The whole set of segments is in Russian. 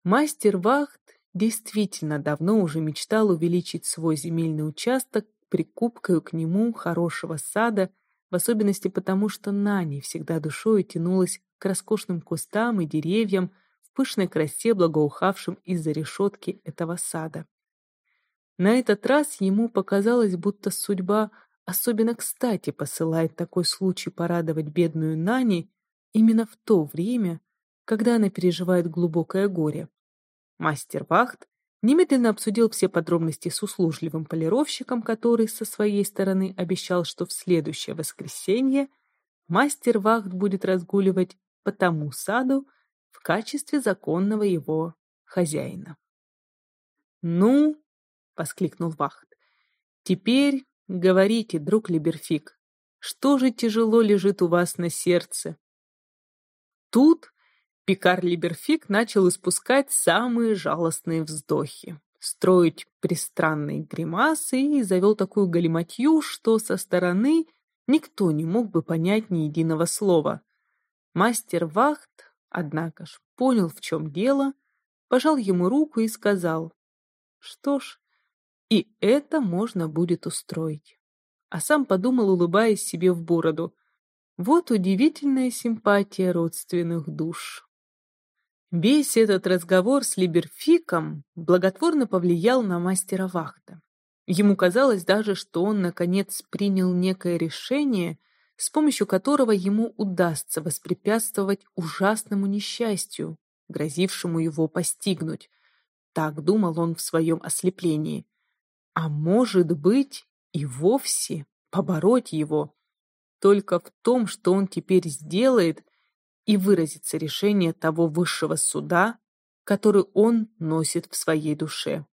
Мастер Вахт действительно давно уже мечтал увеличить свой земельный участок прикупкою к нему хорошего сада, в особенности потому, что Нани всегда душою тянулась к роскошным кустам и деревьям в пышной красе, благоухавшим из-за решетки этого сада. На этот раз ему показалось, будто судьба особенно кстати посылает такой случай порадовать бедную Нани именно в то время, когда она переживает глубокое горе. Мастер Вахт немедленно обсудил все подробности с услужливым полировщиком, который со своей стороны обещал, что в следующее воскресенье мастер Вахт будет разгуливать по тому саду в качестве законного его хозяина. «Ну, — воскликнул Вахт, — теперь говорите, друг Либерфиг, что же тяжело лежит у вас на сердце?» Тут пекарь Либерфиг начал испускать самые жалостные вздохи, строить пристранные гримасы и завел такую галиматью, что со стороны никто не мог бы понять ни единого слова. Мастер Вахт, однако ж, понял, в чем дело, пожал ему руку и сказал: «Что ж, и это можно будет устроить». А сам подумал, улыбаясь себе в бороду: «Вот удивительная симпатия родственных душ». Весь этот разговор с Либерфиком благотворно повлиял на мастера Вахта. Ему казалось даже, что он, наконец, принял некое решение, с помощью которого ему удастся воспрепятствовать ужасному несчастью, грозившему его постигнуть. Так думал он в своем ослеплении. А может быть, и вовсе побороть его. Только в том, что он теперь сделает, и выразится решение того высшего суда, который он носит в своей душе.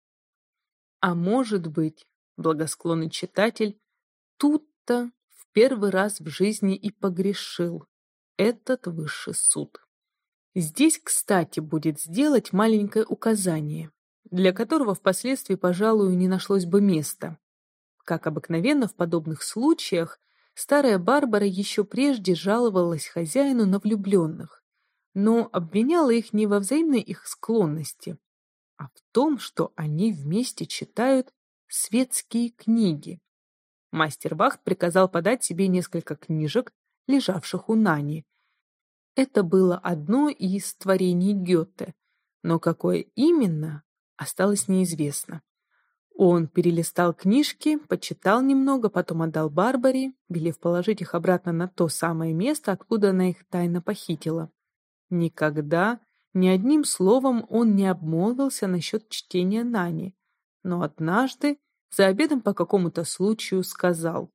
А может быть, благосклонный читатель, тут-то в первый раз в жизни и погрешил этот высший суд. Здесь, кстати, будет сделать маленькое указание, для которого впоследствии, пожалуй, не нашлось бы места. Как обыкновенно в подобных случаях, старая Барбара еще прежде жаловалась хозяину на влюбленных, но обвиняла их не во взаимной их склонности, а в том, что они вместе читают светские книги. Мастер Вахт приказал подать себе несколько книжек, лежавших у Нани. Это было одно из творений Гёте, но какое именно, осталось неизвестно. Он перелистал книжки, почитал немного, потом отдал Барбаре, велев положить их обратно на то самое место, откуда она их тайно похитила. Никогда, ни одним словом он не обмолвился насчет чтения Нани, но однажды, за обедом по какому-то случаю, сказал: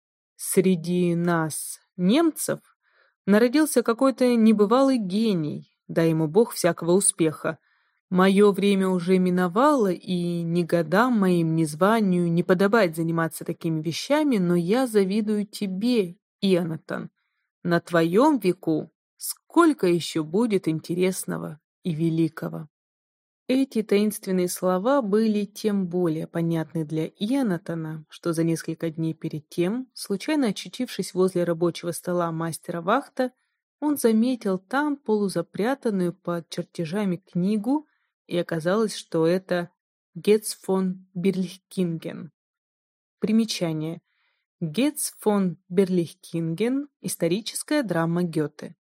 «Среди нас, немцев, народился какой-то небывалый гений, дай ему Бог всякого успеха. Мое время уже миновало, и ни годам моим, ни званию не подобает заниматься такими вещами, но я завидую тебе, Ионатан. На твоем веку сколько еще будет интересного и великого». Эти таинственные слова были тем более понятны для Ионатана, что за несколько дней перед тем, случайно очутившись возле рабочего стола мастера Вахта, он заметил там полузапрятанную под чертежами книгу, и оказалось, что это Гетц фон Берлихкинген. Примечание. Гетц фон Берлихкинген – историческая драма Гёте.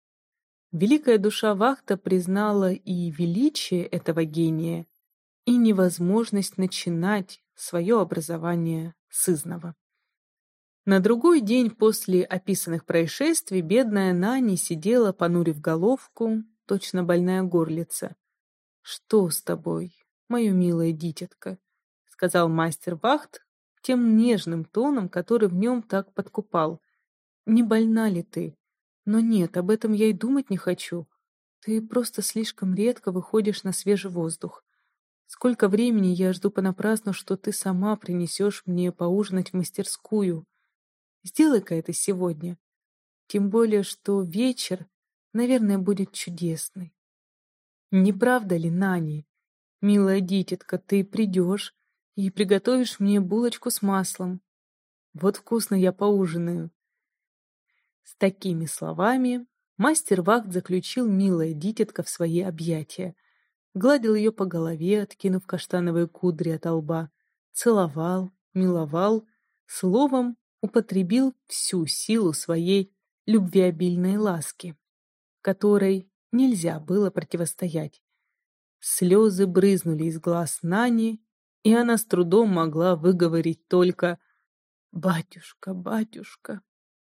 Великая душа Вахта признала и величие этого гения, и невозможность начинать свое образование сызнова. На другой день после описанных происшествий бедная Нани сидела, понурив головку, точно больная горлица. «Что с тобой, мое милое дитятко?» — сказал мастер Вахт тем нежным тоном, который в нем так подкупал. «Не больна ли ты? Но нет, об этом я и думать не хочу. Ты просто слишком редко выходишь на свежий воздух. Сколько времени я жду понапрасну, что ты сама принесешь мне поужинать в мастерскую. Сделай-ка это сегодня. Тем более, что вечер, наверное, будет чудесный. Не правда ли, Нани? Милая дитятка, ты придешь и приготовишь мне булочку с маслом. Вот вкусно я поужинаю». С такими словами мастер Вахт заключил милое дитятко в свои объятия. гладил ее по голове, откинув каштановые кудри от лба, целовал, миловал, словом, употребил всю силу своей любвеобильной ласки, которой нельзя было противостоять. Слезы брызнули из глаз Нани, и она с трудом могла выговорить только «Батюшка, батюшка».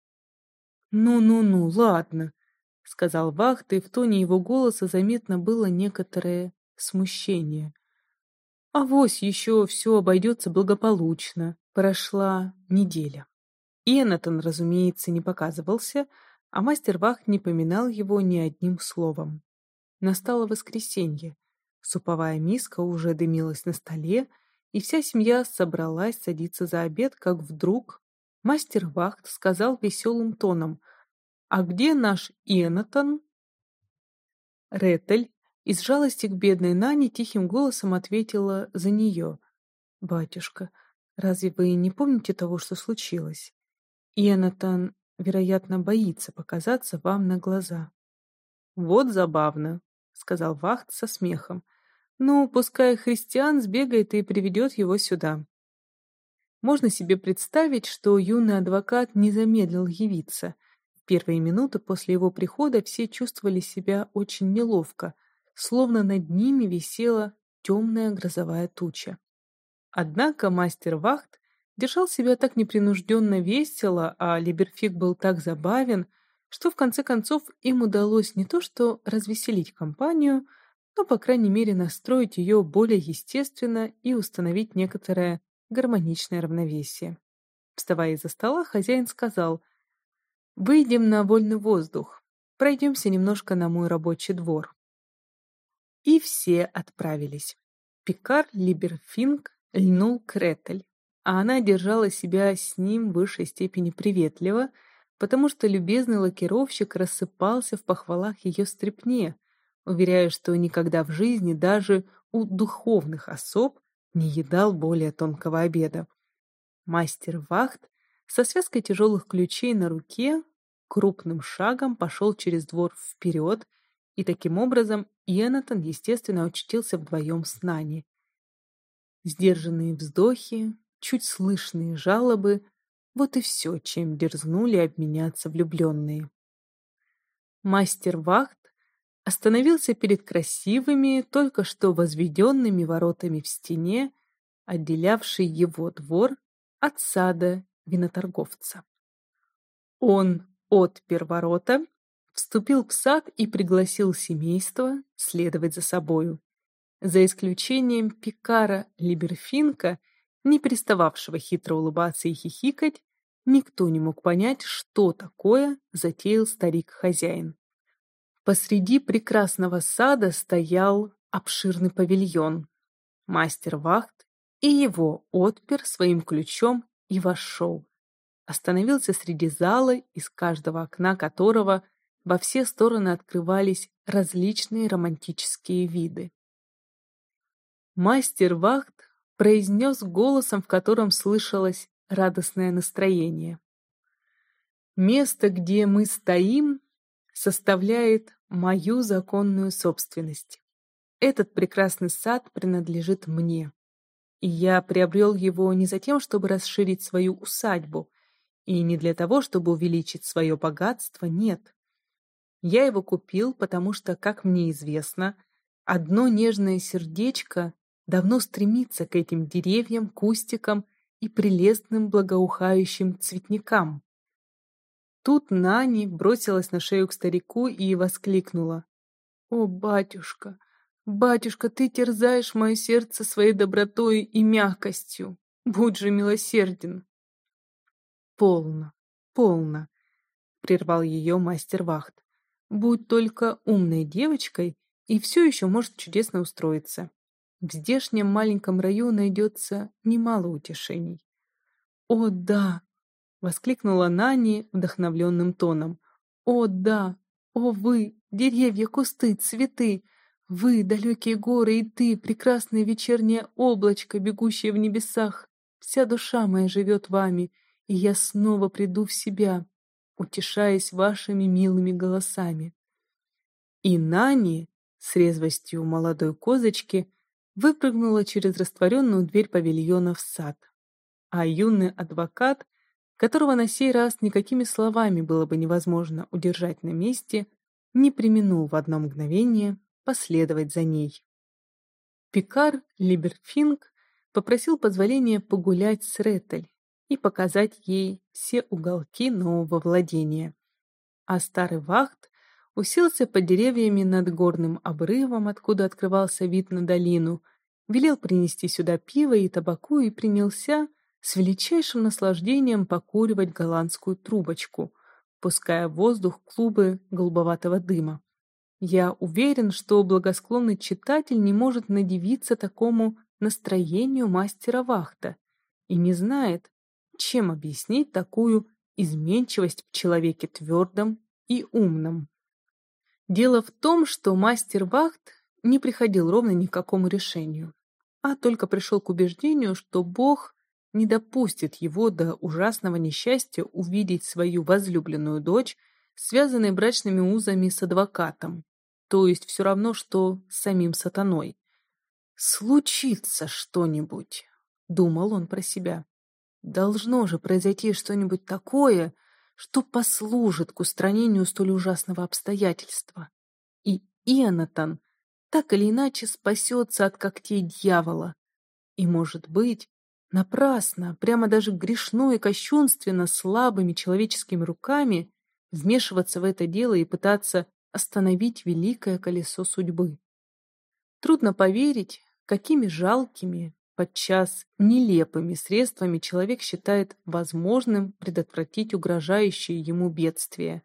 «Ну-ну-ну, ладно», — сказал Вахт, и в тоне его голоса заметно было некоторое смущение. «Авось еще все обойдется благополучно». Прошла неделя. Йонатан, разумеется, не показывался, а мастер Вахт не поминал его ни одним словом. Настало воскресенье. Суповая миска уже дымилась на столе, и вся семья собралась садиться за обед, как вдруг мастер Вахт сказал веселым тоном: «А где наш Йонатан?» Ретель из жалости к бедной Нане тихим голосом ответила за нее: «Батюшка, разве вы не помните того, что случилось? Йонатан, вероятно, боится показаться вам на глаза». «Вот забавно», — сказал Вахт со смехом. «Ну, пускай христиан сбегает и приведет его сюда». Можно себе представить, что юный адвокат не замедлил явиться. В первые минуты после его прихода все чувствовали себя очень неловко, словно над ними висела темная грозовая туча. Однако мастер Вахт держал себя так непринужденно весело, а Либерфиг был так забавен, что в конце концов им удалось не то что развеселить компанию, но, по крайней мере, настроить ее более естественно и установить некоторое гармоничное равновесие. Вставая из-за стола, хозяин сказал: «Выйдем на вольный воздух, пройдемся немножко на мой рабочий двор». И все отправились. Пикар Либерфинг льнул к Ретель, а она держала себя с ним в высшей степени приветливо, потому что любезный лакировщик рассыпался в похвалах ее стряпне, уверяя, что никогда в жизни даже у духовных особ не едал более тонкого обеда. Мастер Вахт со связкой тяжелых ключей на руке крупным шагом пошел через двор вперед, и таким образом Йонатан, естественно, очутился вдвоем с Нани. Сдержанные вздохи, чуть слышные жалобы — вот и все, чем дерзнули обменяться влюбленные. Мастер Вахт остановился перед красивыми, только что возведенными воротами в стене, отделявшей его двор от сада виноторговца. Он отпер ворота, вступил в сад и пригласил семейство следовать за собою. За исключением Пикара Либерфинка, не перестававшего хитро улыбаться и хихикать, никто не мог понять, что такое затеял старик-хозяин. Посреди прекрасного сада стоял обширный павильон. Мастер Вахт и его отпер своим ключом и вошел. Остановился среди зала, из каждого окна которого во все стороны открывались различные романтические виды. Мастер Вахт произнес голосом, в котором слышалось радостное настроение: «Место, где мы стоим, составляет мою законную собственность. Этот прекрасный сад принадлежит мне, и я приобрел его не за тем, чтобы расширить свою усадьбу, и не для того, чтобы увеличить свое богатство, нет. Я его купил, потому что, как мне известно, одно нежное сердечко давно стремится к этим деревьям, кустикам и прелестным благоухающим цветникам». Тут Нани бросилась на шею к старику и воскликнула: «О, батюшка, батюшка, ты терзаешь мое сердце своей добротой и мягкостью. Будь же милосерден». «Полно, полно», — прервал ее мастер Вахт. «Будь только умной девочкой, и все еще может чудесно устроиться. В здешнем маленьком раю найдется немало утешений». «О, да!» — воскликнула Нани вдохновленным тоном. «О, да! О, вы, деревья, кусты, цветы! Вы, далекие горы, и ты, прекрасное вечернее облачко, бегущее в небесах! Вся душа моя живет вами, и я снова приду в себя, утешаясь вашими милыми голосами». И Нани с резвостью молодой козочки выпрыгнула через растворенную дверь павильона в сад. А юный адвокат, которого на сей раз никакими словами было бы невозможно удержать на месте, не преминул в одно мгновение последовать за ней. Пикар Либерфинк попросил позволения погулять с Ретель и показать ей все уголки нового владения. А старый вахт уселся под деревьями над горным обрывом, откуда открывался вид на долину, велел принести сюда пиво и табаку и принялся с величайшим наслаждением покуривать голландскую трубочку, пуская в воздух клубы голубоватого дыма. Я уверен, что благосклонный читатель не может надивиться такому настроению мастера вахта и не знает, чем объяснить такую изменчивость в человеке твердом и умном. Дело в том, что мастер вахт не приходил ровно ни к какому решению, а только пришел к убеждению, что Бог не допустит его до ужасного несчастья увидеть свою возлюбленную дочь, связанной брачными узами с адвокатом, то есть все равно, что с самим сатаной. «Случится что-нибудь», — думал он про себя. «Должно же произойти что-нибудь такое, что послужит к устранению столь ужасного обстоятельства. И Ионатан так или иначе спасется от когтей дьявола. И, может быть, напрасно, прямо даже грешно и кощунственно слабыми человеческими руками вмешиваться в это дело и пытаться остановить великое колесо судьбы. Трудно поверить, какими жалкими, подчас нелепыми средствами человек считает возможным предотвратить угрожающее ему бедствие.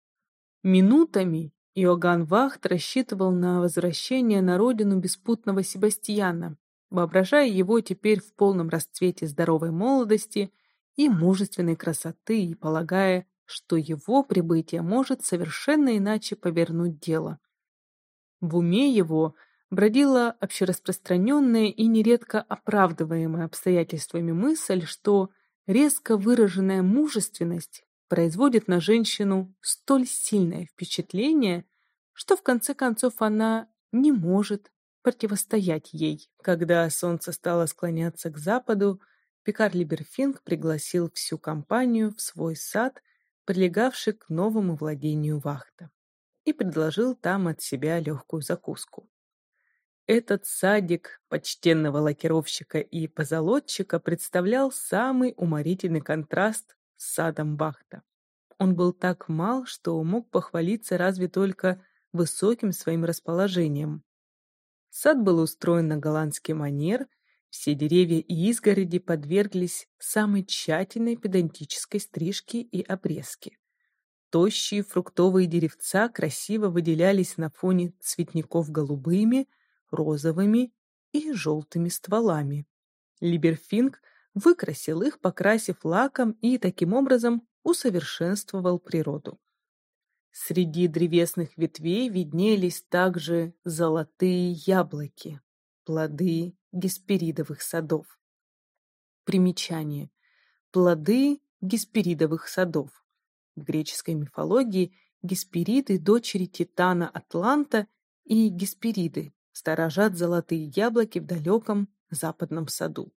Минутами Иоганн Вахт рассчитывал на возвращение на родину беспутного Себастьяна, воображая его теперь в полном расцвете здоровой молодости и мужественной красоты и полагая, что его прибытие может совершенно иначе повернуть дело. В уме его бродила общераспространенная и нередко оправдываемая обстоятельствами мысль, что резко выраженная мужественность производит на женщину столь сильное впечатление, что в конце концов она не может противостоять ей. Когда солнце стало склоняться к западу, Пикар Либерфинк пригласил всю компанию в свой сад, прилегавший к новому владению вахта, и предложил там от себя легкую закуску. Этот садик почтенного лакировщика и позолотчика представлял самый уморительный контраст с садом вахта. Он был так мал, что мог похвалиться разве только высоким своим расположением. Сад был устроен на голландский манер, все деревья и изгороди подверглись самой тщательной педантической стрижке и обрезке. Тощие фруктовые деревца красиво выделялись на фоне цветников голубыми, розовыми и желтыми стволами. Либерфинк выкрасил их, покрасив лаком, и таким образом усовершенствовал природу. Среди древесных ветвей виднелись также золотые яблоки, плоды гесперидовых садов. Примечание. Плоды гесперидовых садов. В греческой мифологии Геспериды, дочери Титана Атланта, и Геспериды сторожат золотые яблоки в далеком западном саду.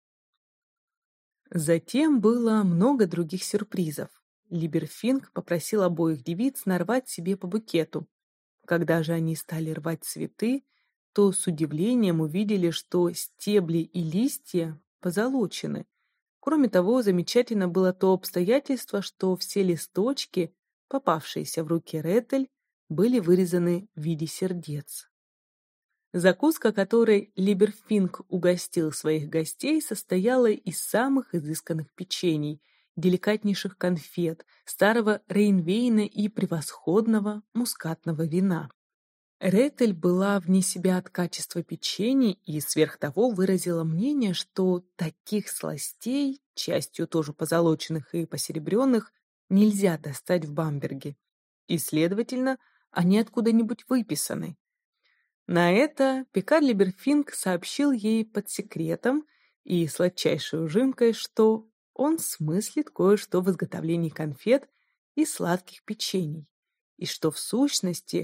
Затем было много других сюрпризов. Либерфинк попросил обоих девиц нарвать себе по букету. Когда же они стали рвать цветы, то с удивлением увидели, что стебли и листья позолочены. Кроме того, замечательно было то обстоятельство, что все листочки, попавшиеся в руки Ретель, были вырезаны в виде сердец. Закуска, которой Либерфинк угостил своих гостей, состояла из самых изысканных печений, деликатнейших конфет, старого рейнвейна и превосходного мускатного вина. Ретель была вне себя от качества печений и сверх того выразила мнение, что таких сластей, частью тоже позолоченных и посеребренных, нельзя достать в Бамберге, и, следовательно, они откуда-нибудь выписаны. На это Пикар Либерфинк сообщил ей под секретом и сладчайшей ужимкой, что он смыслит кое-что в изготовлении конфет и сладких печений, и что в сущности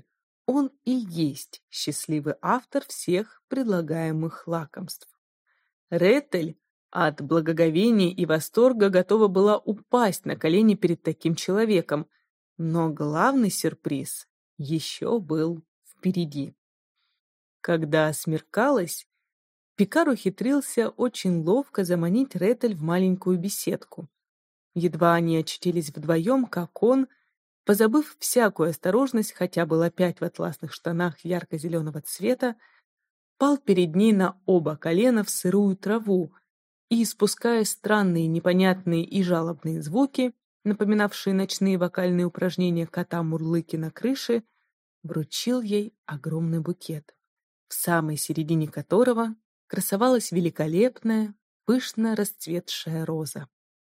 он и есть счастливый автор всех предлагаемых лакомств. Ретель от благоговения и восторга готова была упасть на колени перед таким человеком, но главный сюрприз еще был впереди. Когда смеркалось, Пикар ухитрился очень ловко заманить Ретель в маленькую беседку. Едва они очутились вдвоем, как он, позабыв всякую осторожность, хотя был опять в атласных штанах ярко-зеленого цвета, пал перед ней на оба колена в сырую траву и, испуская странные, непонятные и жалобные звуки, напоминавшие ночные вокальные упражнения кота Мурлыки на крыше, вручил ей огромный букет, в самой середине которого красовалась великолепная, пышно расцветшая роза.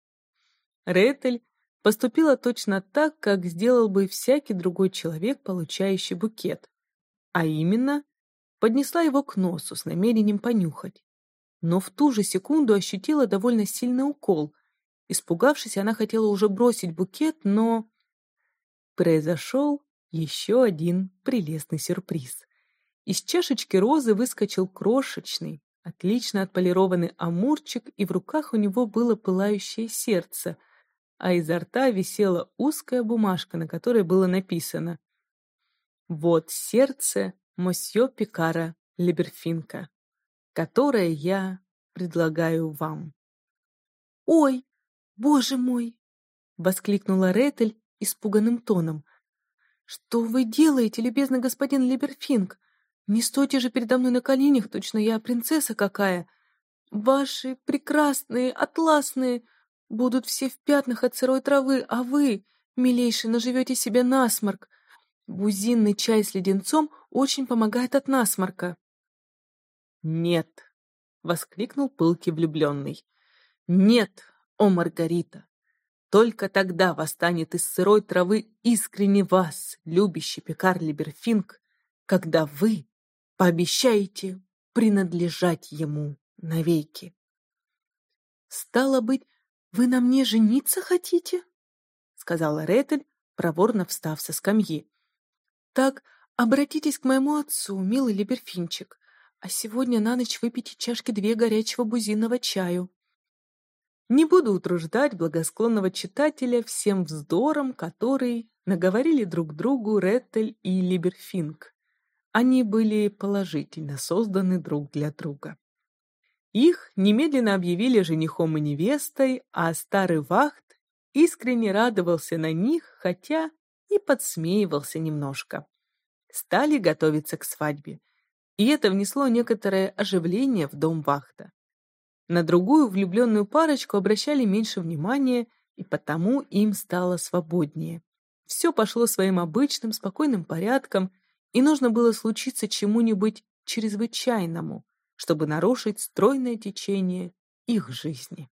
Ретель поступила точно так, как сделал бы всякий другой человек, получающий букет, а именно поднесла его к носу с намерением понюхать. Но в ту же секунду ощутила довольно сильный укол. Испугавшись, она хотела уже бросить букет, но произошел еще один прелестный сюрприз. Из чашечки розы выскочил крошечный, отлично отполированный амурчик, и в руках у него было пылающее сердце, а изо рта висела узкая бумажка, на которой было написано: «Вот сердце мосье Пикара Либерфинка, которое я предлагаю вам». «Ой, боже мой!» — воскликнула Ретель испуганным тоном. «Что вы делаете, любезный господин Либерфинк? Не стойте же передо мной на коленях, точно я принцесса какая. Ваши прекрасные, атласные, будут все в пятнах от сырой травы, а вы, милейший, наживете себе насморк. Бузинный чай с леденцом очень помогает от насморка». «Нет!» — воскликнул пылкий влюбленный. «Нет, о Маргарита! Только тогда восстанет из сырой травы искренне вас, любящий Пикар Либерфинк, когда вы пообещаете принадлежать ему навеки». «Стало быть, вы на мне жениться хотите?» — сказала Ретель, проворно встав со скамьи. «Так обратитесь к моему отцу, милый Либерфинчик, а сегодня на ночь выпейте чашки 2 горячего бузинного чаю». Не буду утруждать благосклонного читателя всем вздором, который наговорили друг другу Ретель и Либерфинк. Они были положительно созданы друг для друга. Их немедленно объявили женихом и невестой, а старый вахт искренне радовался на них, хотя и подсмеивался немножко. Стали готовиться к свадьбе, и это внесло некоторое оживление в дом вахта. На другую влюбленную парочку обращали меньше внимания, и потому им стало свободнее. Все пошло своим обычным, спокойным порядком, и нужно было случиться чему-нибудь чрезвычайному, чтобы нарушить стройное течение их жизни.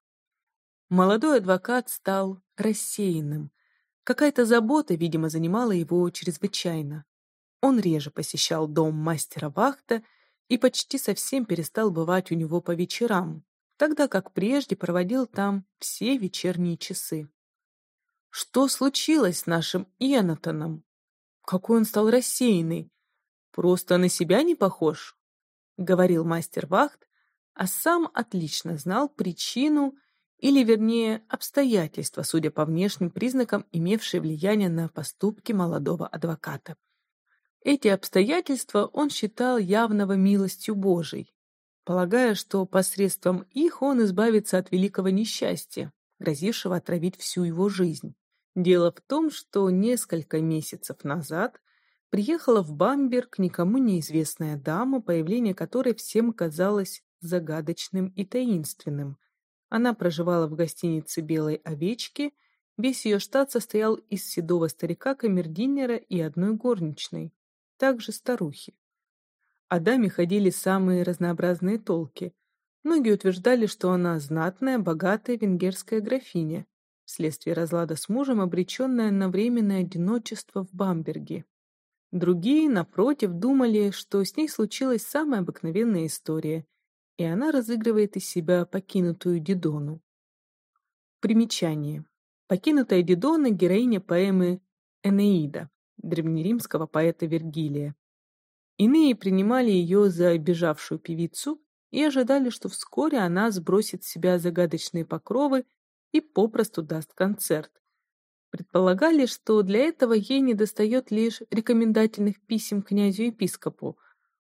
Молодой адвокат стал рассеянным. Какая-то забота, видимо, занимала его чрезвычайно. Он реже посещал дом мастера вахта и почти совсем перестал бывать у него по вечерам, тогда как прежде проводил там все вечерние часы. «Что случилось с нашим Энатоном? Какой он стал рассеянный! Просто на себя не похож», — говорил мастер вахт, а сам отлично знал причину, или, вернее, обстоятельства, судя по внешним признакам, имевшие влияние на поступки молодого адвоката. Эти обстоятельства он считал явного милостью Божией, полагая, что посредством их он избавится от великого несчастья, грозившего отравить всю его жизнь. Дело в том, что несколько месяцев назад приехала в Бамберг никому неизвестная дама, появление которой всем казалось загадочным и таинственным. Она проживала в гостинице «Белой овечки», весь ее штат состоял из седого старика-камердинера и одной горничной, также старухи. О даме ходили самые разнообразные толки. Многие утверждали, что она знатная, богатая венгерская графиня, вследствие разлада с мужем, обреченная на временное одиночество в Бамберге. Другие, напротив, думали, что с ней случилась самая обыкновенная история, и она разыгрывает из себя покинутую Дидону. Примечание. Покинутая Дидона — героиня поэмы «Энеида». древнеримского поэта Вергилия. Иные принимали ее за бежавшую певицу и ожидали, что вскоре она сбросит с себя загадочные покровы и попросту даст концерт. Предполагали, что для этого ей недостает лишь рекомендательных писем князю-епископу.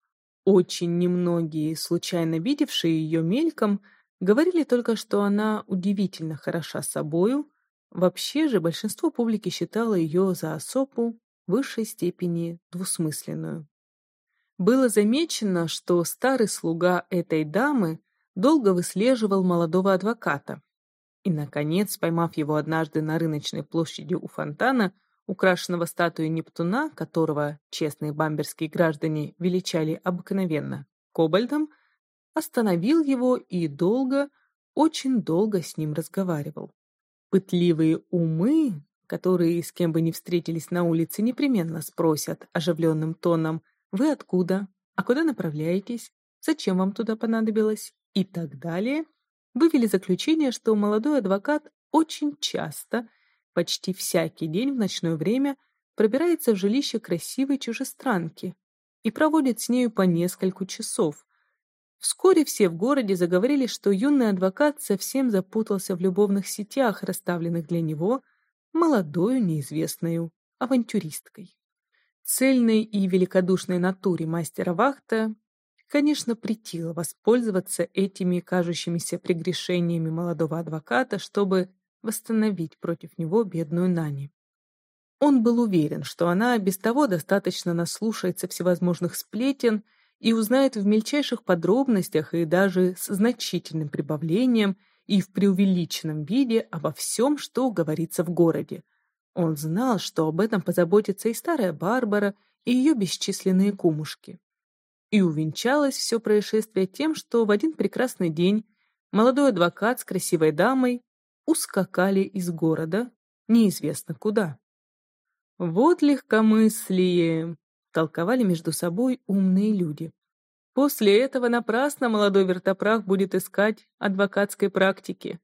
Очень немногие, случайно видевшие ее мельком, говорили только, что она удивительно хороша собою. Вообще же большинство публики считало ее за особу в высшей степени двусмысленную. Было замечено, что старый слуга этой дамы долго выслеживал молодого адвоката. И, наконец, поймав его однажды на рыночной площади у фонтана, украшенного статуей Нептуна, которого честные бамберские граждане величали обыкновенно кобальдом, остановил его и долго, очень долго с ним разговаривал. Пытливые умы, которые с кем бы ни встретились на улице, непременно спросят оживленным тоном: «Вы откуда? А куда направляетесь? Зачем вам туда понадобилось?» и так далее, вывели заключение, что молодой адвокат очень часто, почти всякий день в ночное время, пробирается в жилище красивой чужестранки и проводит с нею по несколько часов. Вскоре все в городе заговорили, что юный адвокат совсем запутался в любовных сетях, расставленных для него молодою неизвестною авантюристкой. Цельной и великодушной натуре мастера Вахта, конечно, претило воспользоваться этими кажущимися прегрешениями молодого адвоката, чтобы восстановить против него бедную Нани. Он был уверен, что она без того достаточно наслушается всевозможных сплетен и узнает в мельчайших подробностях и даже с значительным прибавлением и в преувеличенном виде обо всем, что говорится в городе. Он знал, что об этом позаботится и старая Барбара, и ее бесчисленные кумушки. И увенчалось все происшествие тем, что в один прекрасный день молодой адвокат с красивой дамой ускакали из города неизвестно куда. «Вот легкомыслие!» — толковали между собой умные люди. «После этого напрасно молодой вертопрах будет искать адвокатской практики».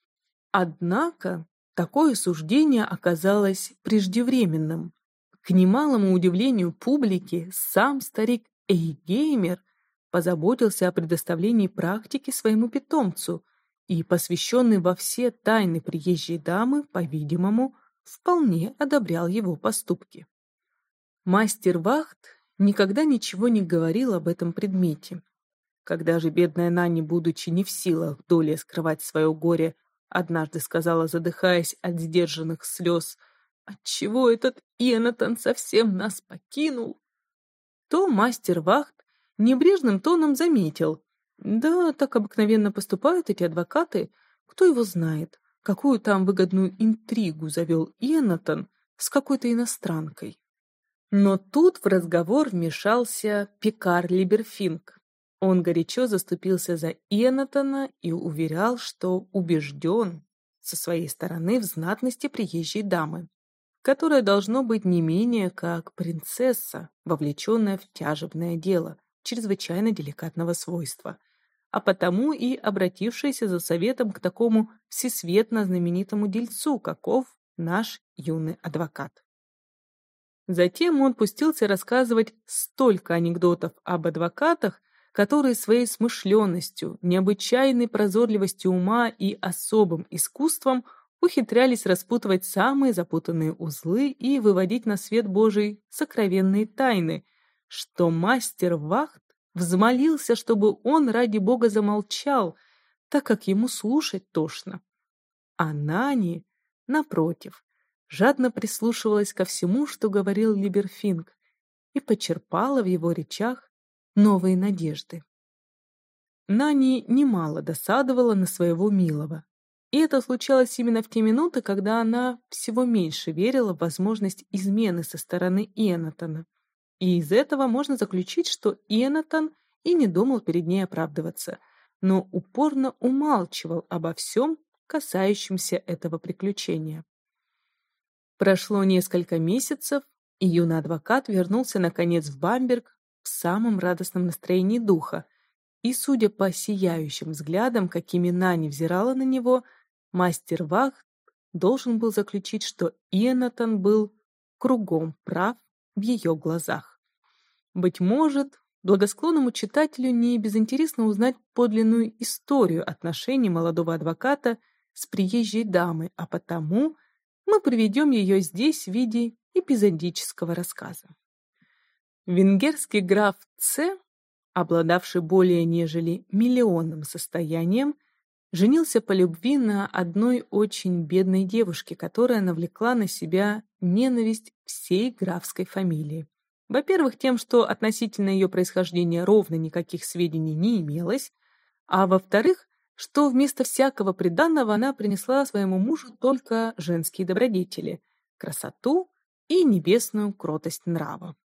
Однако такое суждение оказалось преждевременным. К немалому удивлению публики, сам старик Эйгеймер позаботился о предоставлении практики своему питомцу, и посвященный во все тайны приезжей дамы, по-видимому, вполне одобрял его поступки. Мастер Вахт никогда ничего не говорил об этом предмете. Когда же бедная Нани, будучи не в силах долее скрывать свое горе, однажды сказала, задыхаясь от сдержанных слез: «Отчего этот Йонатан совсем нас покинул?», то мастер Вахт небрежным тоном заметил: «Да, так обыкновенно поступают эти адвокаты. Кто его знает, какую там выгодную интригу завел Йонатан с какой-то иностранкой». Но тут в разговор вмешался пекарь Либерфинк. Он горячо заступился за Йонатана и уверял, что убежден со своей стороны в знатности приезжей дамы, которая должно быть не менее как принцесса, вовлеченная в тяжебное дело чрезвычайно деликатного свойства, а потому и обратившаяся за советом к такому всесветно знаменитому дельцу, каков наш юный адвокат. Затем он пустился рассказывать столько анекдотов об адвокатах, которые своей смышленностью, необычайной прозорливостью ума и особым искусством ухитрялись распутывать самые запутанные узлы и выводить на свет Божий сокровенные тайны, что мастер Вахт взмолился, чтобы он ради Бога замолчал, так как ему слушать тошно. А Нани, напротив, жадно прислушивалась ко всему, что говорил Либерфинк, и почерпала в его речах новые надежды. Нани немало досадовала на своего милого, и это случалось именно в те минуты, когда она всего меньше верила в возможность измены со стороны Йонатана. И из этого можно заключить, что Йонатан и не думал перед ней оправдываться, но упорно умалчивал обо всем, касающемся этого приключения. Прошло несколько месяцев, и юный адвокат вернулся наконец в Бамберг в самом радостном настроении духа, и, судя по сияющим взглядам, какими Нани взирала на него, мастер Вахт должен был заключить, что Йонатан был кругом прав в ее глазах. Быть может, благосклонному читателю не безинтересно узнать подлинную историю отношений молодого адвоката с приезжей дамой, а потому мы приведем ее здесь в виде эпизодического рассказа. Венгерский граф Ц, обладавший более нежели миллионным состоянием, женился по любви на одной очень бедной девушке, которая навлекла на себя ненависть всей графской фамилии. Во-первых, тем, что относительно ее происхождения ровно никаких сведений не имелось, а во-вторых, что вместо всякого приданого она принесла своему мужу только женские добродетели, красоту и небесную кротость нрава.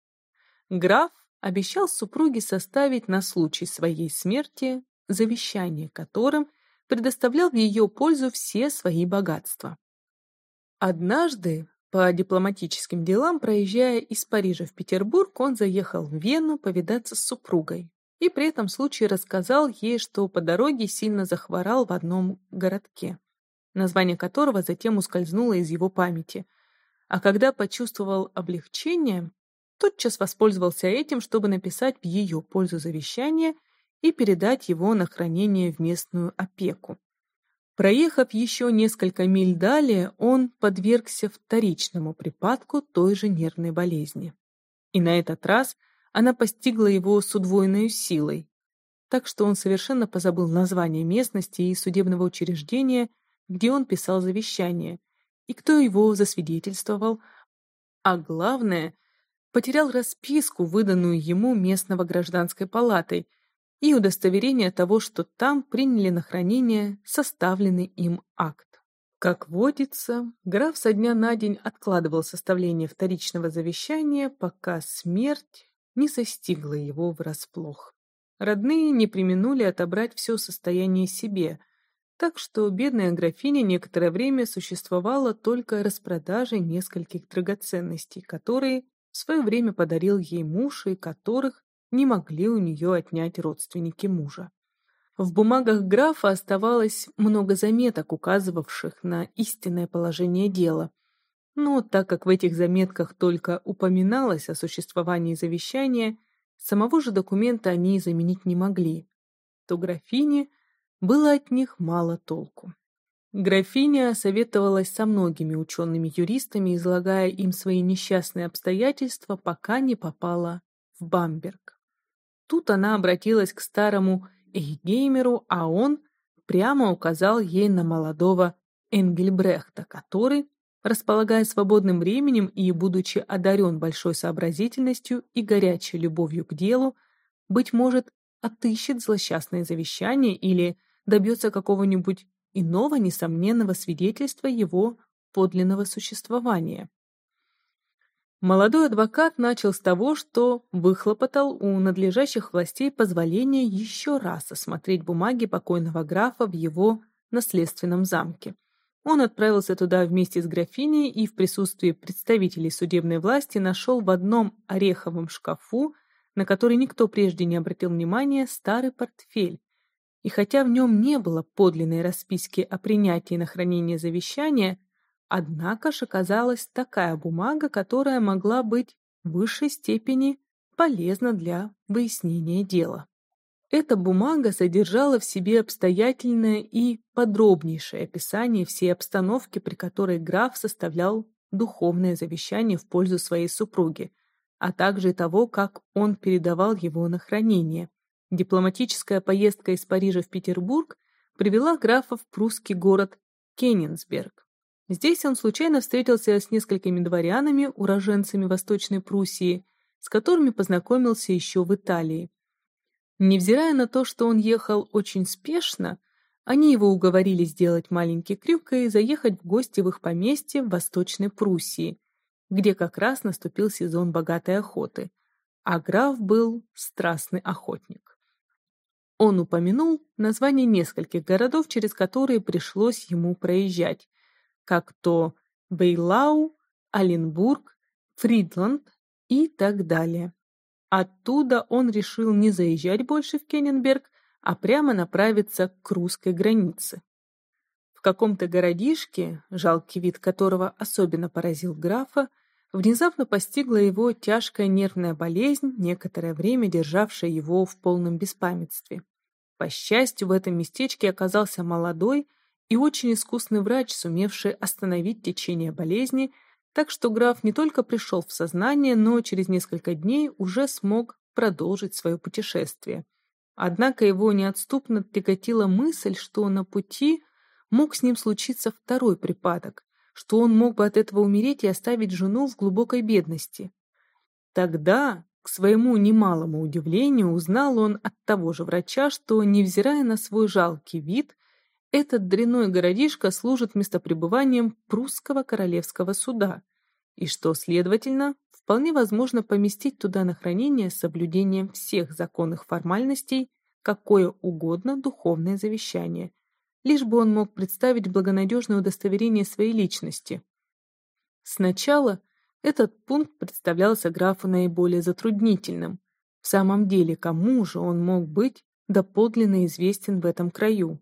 Граф обещал супруге составить на случай своей смерти завещание, которым предоставлял в ее пользу все свои богатства. Однажды, по дипломатическим делам, проезжая из Парижа в Петербург, он заехал в Вену повидаться с супругой и при этом случае рассказал ей, что по дороге сильно захворал в одном городке, название которого затем ускользнуло из его памяти. А когда почувствовал облегчение, тотчас воспользовался этим, чтобы написать в ее пользу завещание и передать его на хранение в местную опеку. Проехав еще несколько миль далее, он подвергся вторичному припадку той же нервной болезни. И на этот раз она постигла его с удвоенной силой, так что он совершенно позабыл название местности и судебного учреждения, где он писал завещание, и кто его засвидетельствовал, а главное, потерял расписку, выданную ему местного гражданской палатой, и удостоверение того, что там приняли на хранение составленный им акт. Как водится, граф со дня на день откладывал составление вторичного завещания, пока смерть не застигла его врасплох. Родные не преминули отобрать все состояние себе, так что бедная графиня некоторое время существовала только распродажей нескольких драгоценностей, которые в свое время подарил ей муж и которых не могли у нее отнять родственники мужа. В бумагах графа оставалось много заметок, указывавших на истинное положение дела. Но так как в этих заметках только упоминалось о существовании завещания, самого же документа они заменить не могли, то графине было от них мало толку. Графиня советовалась со многими учеными-юристами, излагая им свои несчастные обстоятельства, пока не попала в Бамберг. Тут она обратилась к старому Эйхгеймеру, а он прямо указал ей на молодого Энгельбрехта, который, располагая свободным временем и будучи одарен большой сообразительностью и горячей любовью к делу, быть может, отыщет злосчастное завещание или добьется какого-нибудь иного несомненного свидетельства его подлинного существования. Молодой адвокат начал с того, что выхлопотал у надлежащих властей позволение еще раз осмотреть бумаги покойного графа в его наследственном замке. Он отправился туда вместе с графиней и в присутствии представителей судебной власти нашел в одном ореховом шкафу, на который никто прежде не обратил внимания, старый портфель. И хотя в нем не было подлинной расписки о принятии на хранение завещания, однако же оказалась такая бумага, которая могла быть в высшей степени полезна для выяснения дела. Эта бумага содержала в себе обстоятельное и подробнейшее описание всей обстановки, при которой граф составлял духовное завещание в пользу своей супруги, а также и того, как он передавал его на хранение. Дипломатическая поездка из Парижа в Петербург привела графа в прусский город Кенигсберг. Здесь он случайно встретился с несколькими дворянами, уроженцами Восточной Пруссии, с которыми познакомился еще в Италии. Невзирая на то, что он ехал очень спешно, они его уговорили сделать маленький крюк и заехать в гости в их поместье в Восточной Пруссии, где как раз наступил сезон богатой охоты, а граф был страстный охотник. Он упомянул названия нескольких городов, через которые пришлось ему проезжать, как то Бейлау, Оленбург, Фридланд и так далее. Оттуда он решил не заезжать больше в Кенигсберг, а прямо направиться к русской границе. В каком-то городишке, жалкий вид которого особенно поразил графа, Внезапно постигла его тяжкая нервная болезнь, некоторое время державшая его в полном беспамятстве. По счастью, в этом местечке оказался молодой и очень искусный врач, сумевший остановить течение болезни, так что граф не только пришел в сознание, но через несколько дней уже смог продолжить свое путешествие. Однако его неотступно тяготила мысль, что на пути мог с ним случиться второй припадок, что он мог бы от этого умереть и оставить жену в глубокой бедности. Тогда, к своему немалому удивлению, узнал он от того же врача, что, невзирая на свой жалкий вид, этот дрянной городишко служит местопребыванием прусского королевского суда, и что, следовательно, вполне возможно поместить туда на хранение с соблюдением всех законных формальностей какое угодно духовное завещание, лишь бы он мог представить благонадежное удостоверение своей личности. Сначала этот пункт представлялся графу наиболее затруднительным. В самом деле, кому же он мог быть доподлинно известен в этом краю?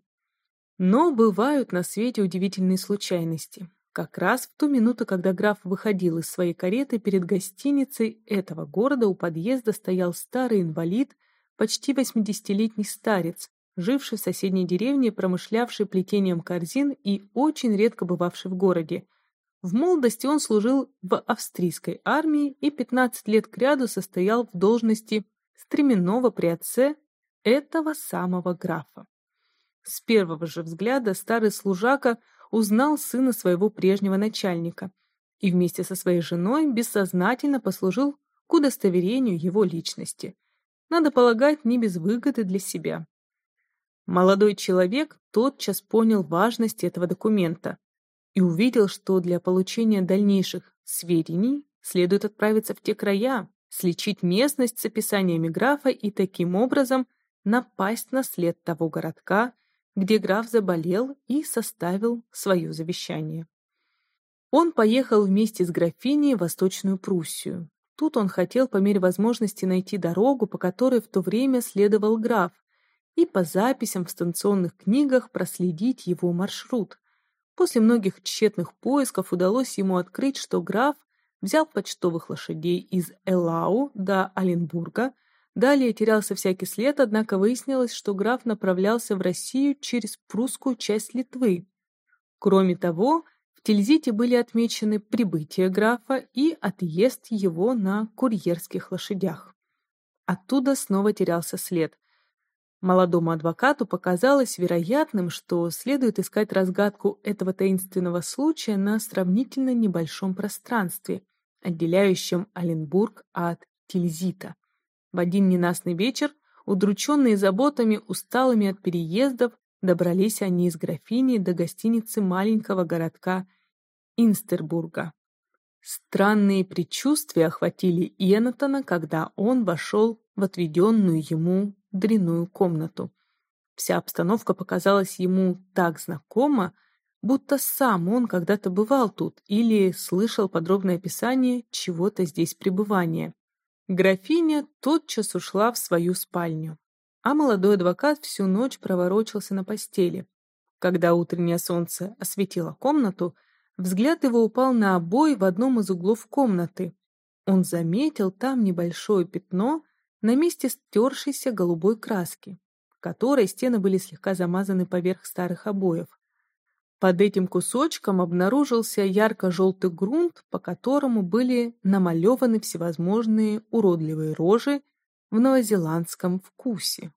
Но бывают на свете удивительные случайности. Как раз в ту минуту, когда граф выходил из своей кареты, перед гостиницей этого города у подъезда стоял старый инвалид, почти 80-летний старец, живший в соседней деревне, промышлявший плетением корзин и очень редко бывавший в городе. В молодости он служил в австрийской армии и 15 лет кряду состоял в должности стременного при отце этого самого графа. С первого же взгляда старый служака узнал сына своего прежнего начальника и вместе со своей женой бессознательно послужил к удостоверению его личности. Надо полагать, не без выгоды для себя. Молодой человек тотчас понял важность этого документа и увидел, что для получения дальнейших сведений следует отправиться в те края, сличить местность с описаниями графа и таким образом напасть на след того городка, где граф заболел и составил свое завещание. Он поехал вместе с графиней в Восточную Пруссию. Тут он хотел по мере возможности найти дорогу, по которой в то время следовал граф, и по записям в станционных книгах проследить его маршрут. После многих тщетных поисков удалось ему открыть, что граф взял почтовых лошадей из Элау до Оленбурга. Далее терялся всякий след, однако выяснилось, что граф направлялся в Россию через прусскую часть Литвы. Кроме того, в Тильзите были отмечены прибытие графа и отъезд его на курьерских лошадях. Оттуда снова терялся след. Молодому адвокату показалось вероятным, что следует искать разгадку этого таинственного случая на сравнительно небольшом пространстве, отделяющем Оленбург от Тильзита. В один ненастный вечер, удрученные заботами, усталыми от переездов, добрались они с графиней до гостиницы маленького городка Инстербурга. Странные предчувствия охватили Йонатана, когда он вошел в отведенную ему дрянную комнату. Вся обстановка показалась ему так знакома, будто сам он когда-то бывал тут или слышал подробное описание чего-то здесь пребывания. Графиня тотчас ушла в свою спальню, а молодой адвокат всю ночь проворочился на постели. Когда утреннее солнце осветило комнату, взгляд его упал на обои в одном из углов комнаты. Он заметил там небольшое пятно на месте стершейся голубой краски, которой стены были слегка замазаны поверх старых обоев. Под этим кусочком обнаружился ярко-желтый грунт, по которому были намалеваны всевозможные уродливые рожи в новозеландском вкусе.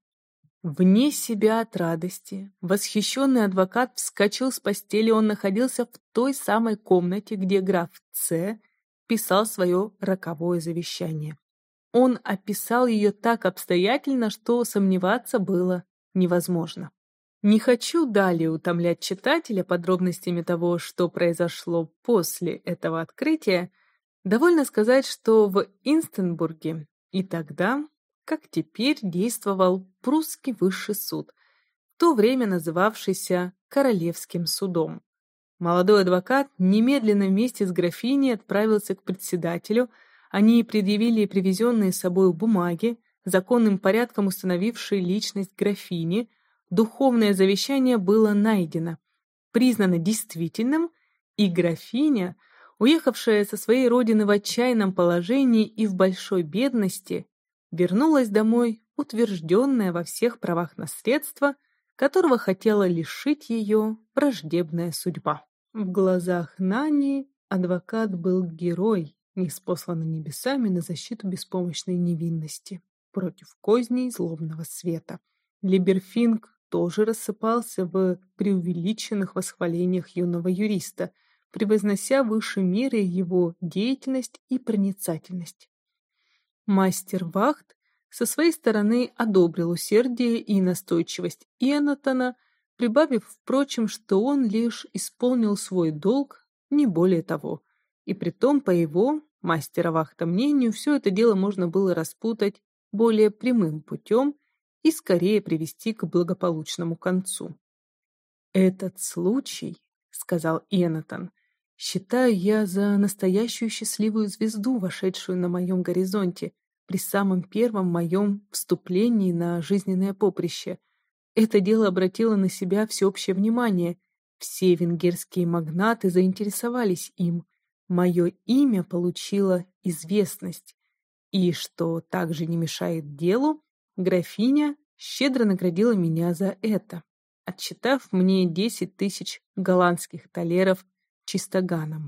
Вне себя от радости, восхищенный адвокат вскочил с постели, он находился в той самой комнате, где граф Ц. писал свое роковое завещание. Он описал ее так обстоятельно, что сомневаться было невозможно. Не хочу далее утомлять читателя подробностями того, что произошло после этого открытия. Довольно сказать, что в Инстенбурге и тогда, как теперь, действовал прусский высший суд, в то время называвшийся Королевским судом. Молодой адвокат немедленно вместе с графиней отправился к председателю. Они предъявили привезенные с собой бумаги, законным порядком установившие личность графини. Духовное завещание было найдено, признано действительным, и графиня, уехавшая со своей родины в отчаянном положении и в большой бедности, вернулась домой, утвержденная во всех правах наследства, которого хотела лишить ее враждебная судьба. В глазах Нани адвокат был герой, ниспосланный небесами на защиту беспомощной невинности против козней злобного света. Либерфинг тоже рассыпался в преувеличенных восхвалениях юного юриста, превознося выше меры его деятельность и проницательность. Мастер Вахт со своей стороны одобрил усердие и настойчивость Йонатана, прибавив, впрочем, что он лишь исполнил свой долг, не более того. И притом, по его, мастера Вахта, мнению, все это дело можно было распутать более прямым путем и скорее привести к благополучному концу. «Этот случай, — сказал Йонатан, — считаю я за настоящую счастливую звезду, вошедшую на моем горизонте при самом первом моем вступлении на жизненное поприще. Это дело обратило на себя всеобщее внимание. Все венгерские магнаты заинтересовались им. Мое имя получило известность. И, что также не мешает делу, графиня щедро наградила меня за это, отсчитав мне 10 тысяч голландских талеров чистоганом».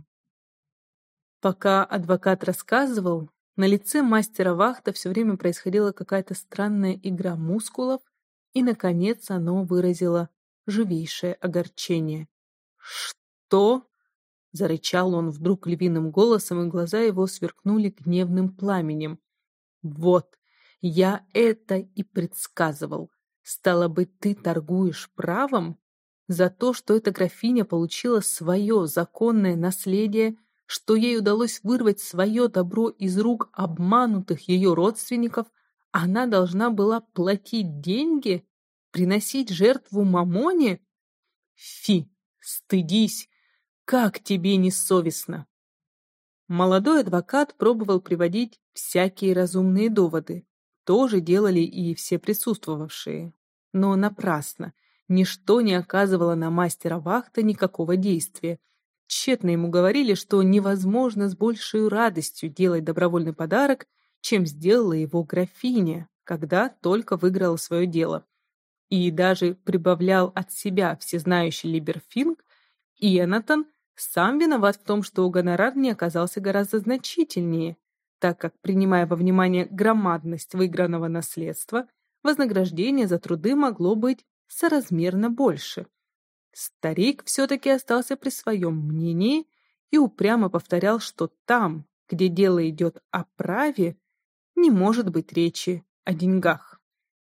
Пока адвокат рассказывал, на лице мастера Вахта все время происходила какая-то странная игра мускулов, и, наконец, оно выразило живейшее огорчение. «Что?» — зарычал он вдруг львиным голосом, и глаза его сверкнули гневным пламенем. «Вот, я это и предсказывал. Стало быть, ты торгуешь правом? За то, что эта графиня получила свое законное наследие, что ей удалось вырвать свое добро из рук обманутых ее родственников, она должна была платить деньги, приносить жертву Мамоне? Фи, стыдись! Как тебе не совестно!» Молодой адвокат пробовал приводить всякие разумные доводы. Тоже делали и все присутствовавшие. Но напрасно. Ничто не оказывало на мастера Вахта никакого действия. Тщетно ему говорили, что невозможно с большей радостью делать добровольный подарок, чем сделала его графиня, когда только выиграла свое дело. И даже прибавлял от себя всезнающий Либерфинг, Йонатан сам виноват в том, что гонорар не оказался гораздо значительнее, так как, принимая во внимание громадность выигранного наследства, вознаграждение за труды могло быть соразмерно больше. Старик все-таки остался при своем мнении и упрямо повторял, что там, где дело идет о праве, не может быть речи о деньгах.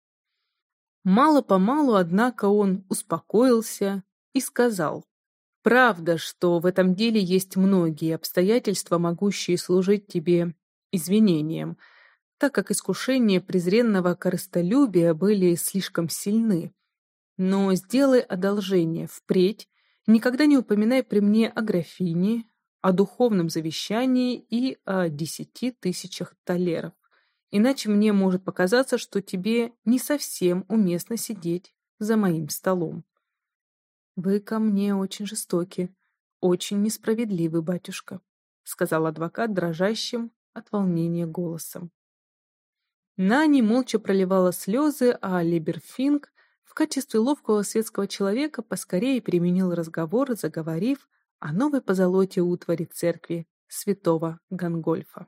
Мало-помалу, однако, он успокоился и сказал: «Правда, что в этом деле есть многие обстоятельства, могущие служить тебе извинением, так как искушения презренного корыстолюбия были слишком сильны. Но сделай одолжение впредь, никогда не упоминай при мне о графине, о духовном завещании и о 10 тысячах талеров. Иначе мне может показаться, что тебе не совсем уместно сидеть за моим столом». «Вы ко мне очень жестоки, очень несправедливы, батюшка», — сказал адвокат дрожащим от волнения голосом. Нани молча проливала слезы, а Либерфинг в качестве ловкого светского человека поскорее переменил разговор, заговорив о новой позолоте утвари церкви святого Гангольфа.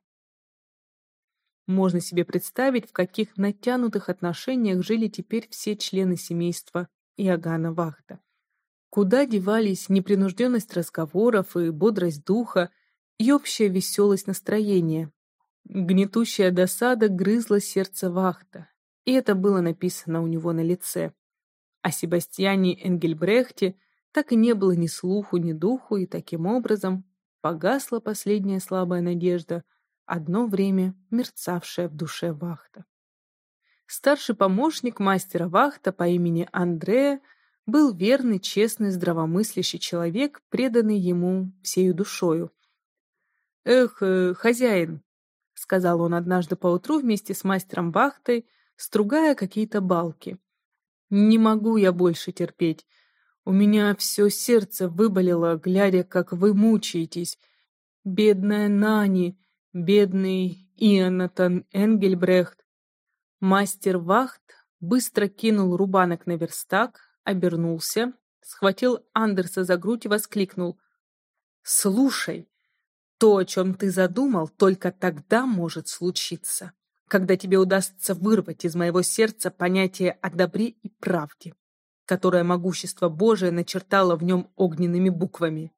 Можно себе представить, в каких натянутых отношениях жили теперь все члены семейства Иоганна Вахта. Куда девались непринужденность разговоров и бодрость духа, и общая веселость настроения. Гнетущая досада грызла сердце Вахта, и это было написано у него на лице. О Себастьяне Энгельбрехте так и не было ни слуху, ни духу, и таким образом погасла последняя слабая надежда, одно время мерцавшая в душе Вахта. Старший помощник мастера Вахта по имени Андреа был верный, честный, здравомыслящий человек, преданный ему всею душою. «Эх, хозяин», — сказал он однажды поутру вместе с мастером Вахтой, стругая какие-то балки, — «не могу я больше терпеть. У меня все сердце выболело, глядя, как вы мучаетесь. Бедная Нани, бедный Ионатан Энгельбрехт. Мастер Вахт быстро кинул рубанок на верстак, обернулся, схватил Андерса за грудь и воскликнул: «Слушай, то, о чем ты задумал, только тогда может случиться, когда тебе удастся вырвать из моего сердца понятие о добре и правде, которое могущество Божие начертало в нем огненными буквами».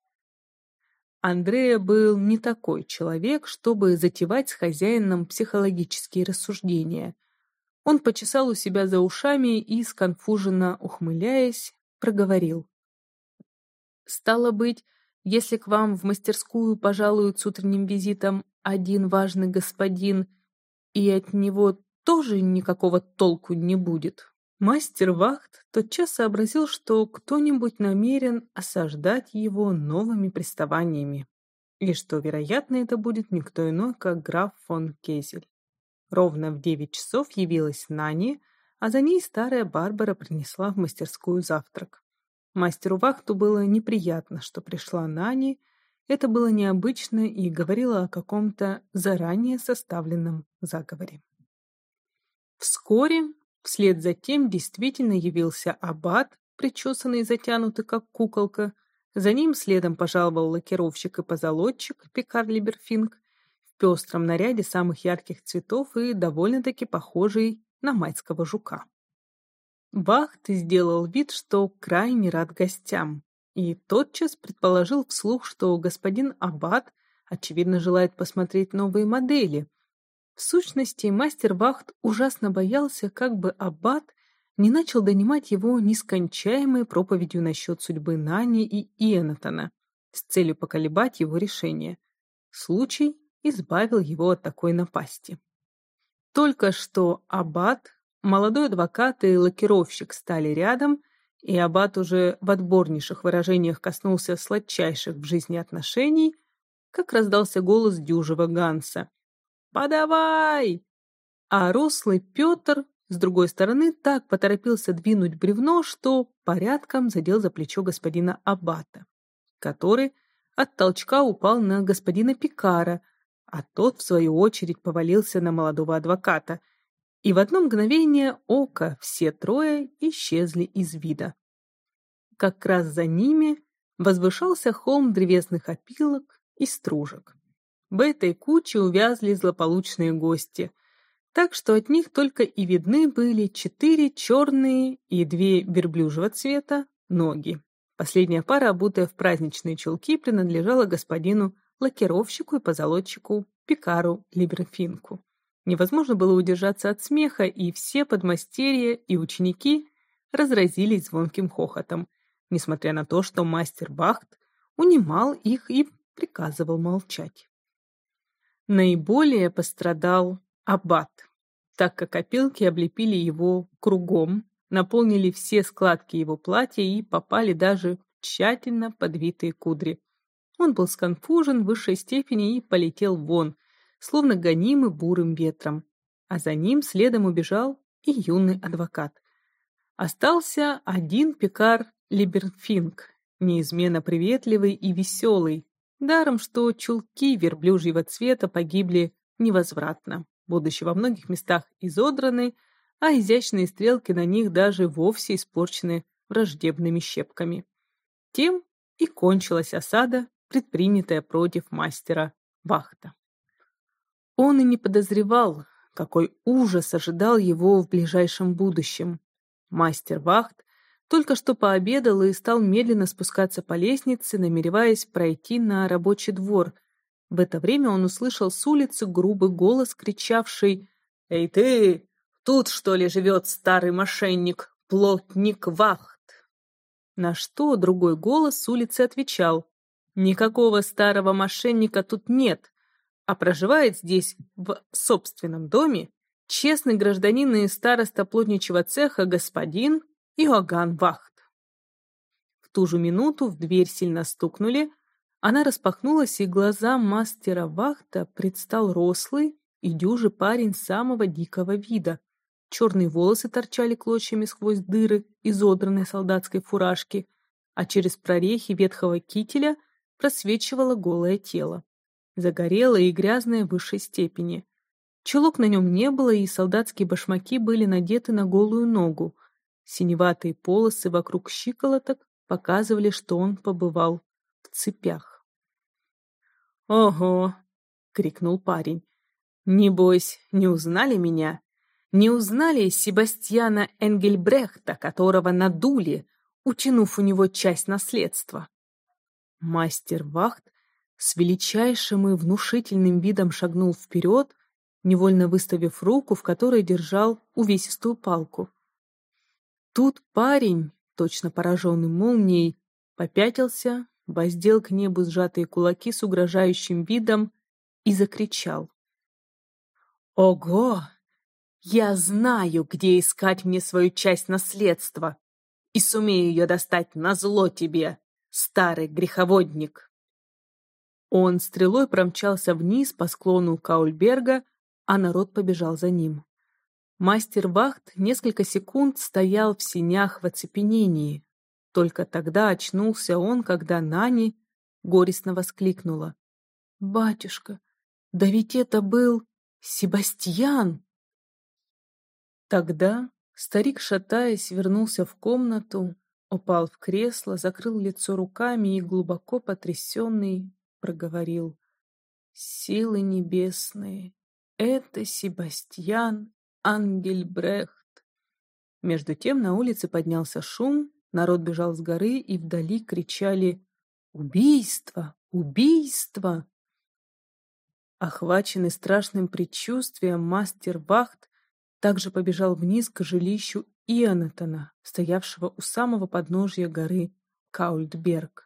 Андреа был не такой человек, чтобы затевать с хозяином психологические рассуждения. Он почесал у себя за ушами и, сконфуженно ухмыляясь, проговорил: «Стало быть, если к вам в мастерскую пожалуют с утренним визитом один важный господин, и от него тоже никакого толку не будет». Мастер Вахт тотчас сообразил, что кто-нибудь намерен осаждать его новыми приставаниями, и что, вероятно, это будет никто иной, как граф фон Кезель. Ровно в 9 часов явилась Нани, а за ней старая Барбара принесла в мастерскую завтрак. Мастеру Вахту было неприятно, что пришла Нани. Это было необычно и говорило о каком-то заранее составленном заговоре. Вскоре вслед за тем действительно явился аббат, причесанный и затянутый, как куколка. За ним следом пожаловал лакировщик и позолотчик Пикар Либерфинг в пестром наряде самых ярких цветов и довольно-таки похожий на майского жука. Вахт сделал вид, что крайне рад гостям, и тотчас предположил вслух, что господин аббат, очевидно, желает посмотреть новые модели. В сущности, мастер Вахт ужасно боялся, как бы аббат не начал донимать его нескончаемой проповедью насчет судьбы Нани и Ионатана с целью поколебать его решение. Случай избавил его от такой напасти. Только что аббат, молодой адвокат и лакировщик стали рядом, и аббат уже в отборнейших выражениях коснулся сладчайших в жизни отношений, как раздался голос дюжего Ганса: «Подавай!» А рослый Петр, с другой стороны, так поторопился двинуть бревно, что порядком задел за плечо господина аббата, который от толчка упал на господина Пикара, а тот, в свою очередь, повалился на молодого адвоката, и в одно мгновение ока все трое исчезли из вида. Как раз за ними возвышался холм древесных опилок и стружек. В этой куче увязли злополучные гости, так что от них только и видны были 4 черные и 2 верблюжьего цвета ноги. Последняя пара, обутая в праздничные чулки, принадлежала господину лакировщику и позолотчику Пикару Либерфинку. Невозможно было удержаться от смеха, и все подмастерья и ученики разразились звонким хохотом, несмотря на то, что мастер Вахт унимал их и приказывал молчать. Наиболее пострадал аббат, так как опилки облепили его кругом, наполнили все складки его платья и попали даже в тщательно подвитые кудри. Он был сконфужен в высшей степени и полетел вон, словно гонимый бурым ветром, а за ним следом убежал и юный адвокат. Остался один Пикар Либерфинг, неизменно приветливый и веселый, даром что чулки верблюжьего цвета погибли невозвратно, будучи во многих местах изодраны, а изящные стрелки на них даже вовсе испорчены враждебными щепками. Тем и кончилась осада, предпринятая против мастера Вахта. Он и не подозревал, какой ужас ожидал его в ближайшем будущем. Мастер Вахт только что пообедал и стал медленно спускаться по лестнице, намереваясь пройти на рабочий двор. В это время он услышал с улицы грубый голос, кричавший: «Эй ты! Тут, что ли, живет старый мошенник, плотник Вахт?» На что другой голос с улицы отвечал: «Никакого старого мошенника тут нет, а проживает здесь в собственном доме честный гражданин и староста плотничьего цеха господин Иоганн Вахт». В ту же минуту в дверь сильно стукнули, она распахнулась, и глазам мастера Вахта предстал рослый и дюжий парень самого дикого вида. Черные волосы торчали клочьями сквозь дыры изодранной солдатской фуражки, а через прорехи ветхого кителя просвечивало голое тело. загорелое и грязное в высшей степени. Чулок на нем не было, и солдатские башмаки были надеты на голую ногу. Синеватые полосы вокруг щиколоток показывали, что он побывал в цепях. «Ого!» — крикнул парень. «Небось, не узнали меня? Не узнали Себастьяна Энгельбрехта, которого надули, утянув у него часть наследства?» Мастер-вахт с величайшим и внушительным видом шагнул вперед, невольно выставив руку, в которой держал увесистую палку. Тут парень, точно пораженный молнией, попятился, воздел к небу сжатые кулаки с угрожающим видом и закричал. «Ого! Я знаю, где искать мне свою часть наследства, и сумею ее достать назло тебе, старый греховодник!» Он стрелой промчался вниз по склону Каульберга, а народ побежал за ним. Мастер-вахт несколько секунд стоял в сенях в оцепенении. Только тогда очнулся он, когда Нани горестно воскликнула. «Батюшка, да ведь это был Себастьян!» Тогда старик, шатаясь, вернулся в комнату, упал в кресло, закрыл лицо руками и, глубоко потрясенный, проговорил: «Силы небесные, это Себастьян Ангельбрехт». Между тем на улице поднялся шум, народ бежал с горы, и вдали кричали: «Убийство! Убийство!». Охваченный страшным предчувствием, мастер-вахт также побежал вниз к жилищу Ионатана, стоявшего у самого подножия горы Каульдберг.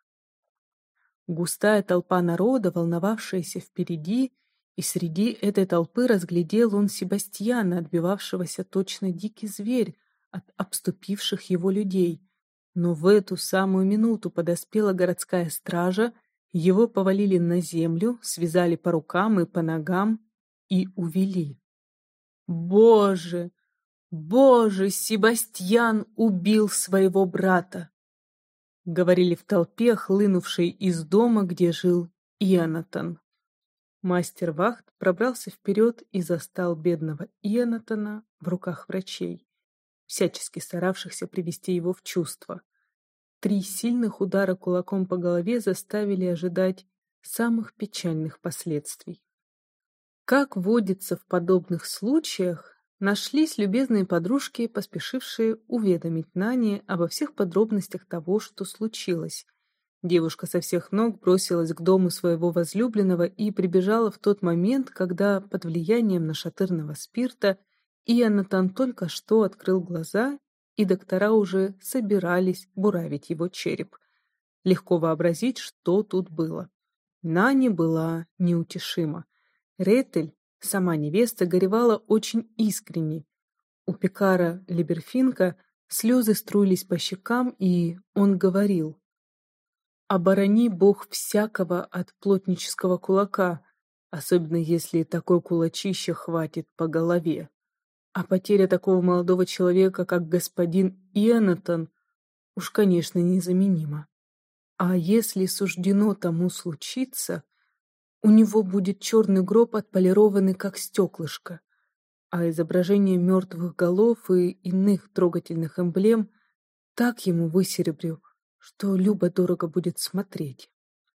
Густая толпа народа, волновавшаяся впереди, и среди этой толпы разглядел он Себастьяна, отбивавшегося точно дикий зверь от обступивших его людей. Но в эту самую минуту подоспела городская стража, его повалили на землю, связали по рукам и по ногам и увели. «Боже! Боже! Себастьян убил своего брата!» говорили в толпе, хлынувшей из дома, где жил Ионатан. Мастер-вахт пробрался вперед и застал бедного Ионатана в руках врачей, всячески старавшихся привести его в чувство. 3 сильных удара кулаком по голове заставили ожидать самых печальных последствий. Как водится в подобных случаях, нашлись любезные подружки, поспешившие уведомить Нани обо всех подробностях того, что случилось. Девушка со всех ног бросилась к дому своего возлюбленного и прибежала в тот момент, когда под влиянием нашатырного спирта Ионатан только что открыл глаза, и доктора уже собирались буравить его череп. Легко вообразить, что тут было. Нани была неутешима. Ретель, сама невеста, горевала очень искренне. У пекара Либерфинка слезы струились по щекам, и он говорил: «Оборони Бог всякого от плотнического кулака, особенно если такой кулачище хватит по голове. А потеря такого молодого человека, как господин Ионатан, уж, конечно, незаменима. А если суждено тому случиться, у него будет черный гроб, отполированный как стеклышко, а изображение мертвых голов и иных трогательных эмблем так ему высеребрю, что любо-дорого будет смотреть».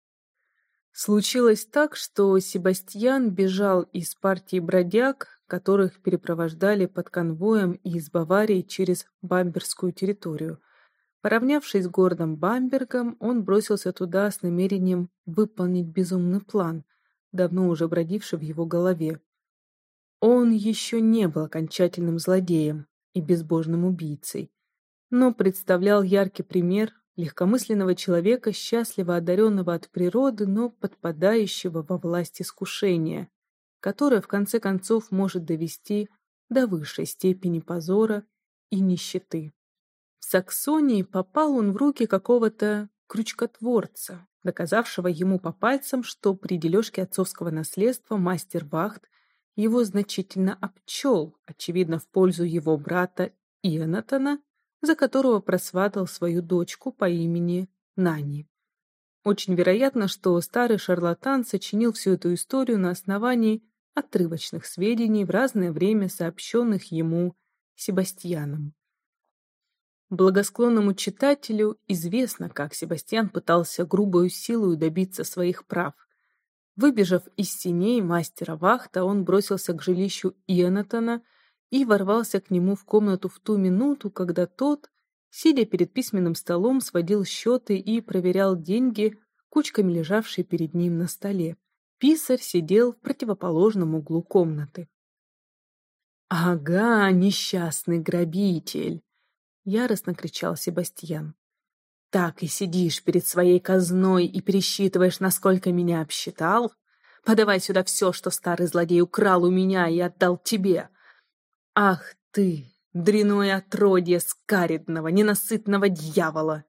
Случилось так, что Себастьян бежал из партии бродяг, которых перепровождали под конвоем из Баварии через бамбергскую территорию. Поравнявшись с городом Бамбергом, он бросился туда с намерением выполнить безумный план, давно уже бродивший в его голове. Он еще не был окончательным злодеем и безбожным убийцей, но представлял яркий пример легкомысленного человека, счастливо одаренного от природы, но подпадающего во власть искушения, которое в конце концов может довести до высшей степени позора и нищеты. В Саксонии попал он в руки какого-то крючкотворца, доказавшего ему по пальцам, что при дележке отцовского наследства мастер-вахт его значительно обчел, очевидно, в пользу его брата Ионатана, за которого просватал свою дочку по имени Нани. Очень вероятно, что старый шарлатан сочинил всю эту историю на основании отрывочных сведений в разное время сообщенных ему Себастьяном. Благосклонному читателю известно, как Себастьян пытался грубою силой добиться своих прав. Выбежав из сеней мастера Вахта, он бросился к жилищу Йонатана и ворвался к нему в комнату в ту минуту, когда тот, сидя перед письменным столом, сводил счеты и проверял деньги, кучками лежавшие перед ним на столе. Писарь сидел в противоположном углу комнаты. «Ага, несчастный грабитель!» — яростно кричал Себастьян. «Так и сидишь перед своей казной и пересчитываешь, насколько меня обсчитал? Подавай сюда все, что старый злодей украл у меня и отдал тебе. Ах ты, дряное отродье скаридного, ненасытного дьявола!»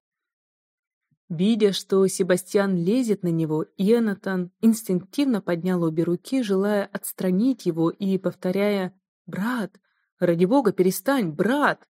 Видя, что Себастьян лезет на него, Йонатан инстинктивно поднял обе руки, желая отстранить его и повторяя: «Брат, ради бога, перестань, брат!»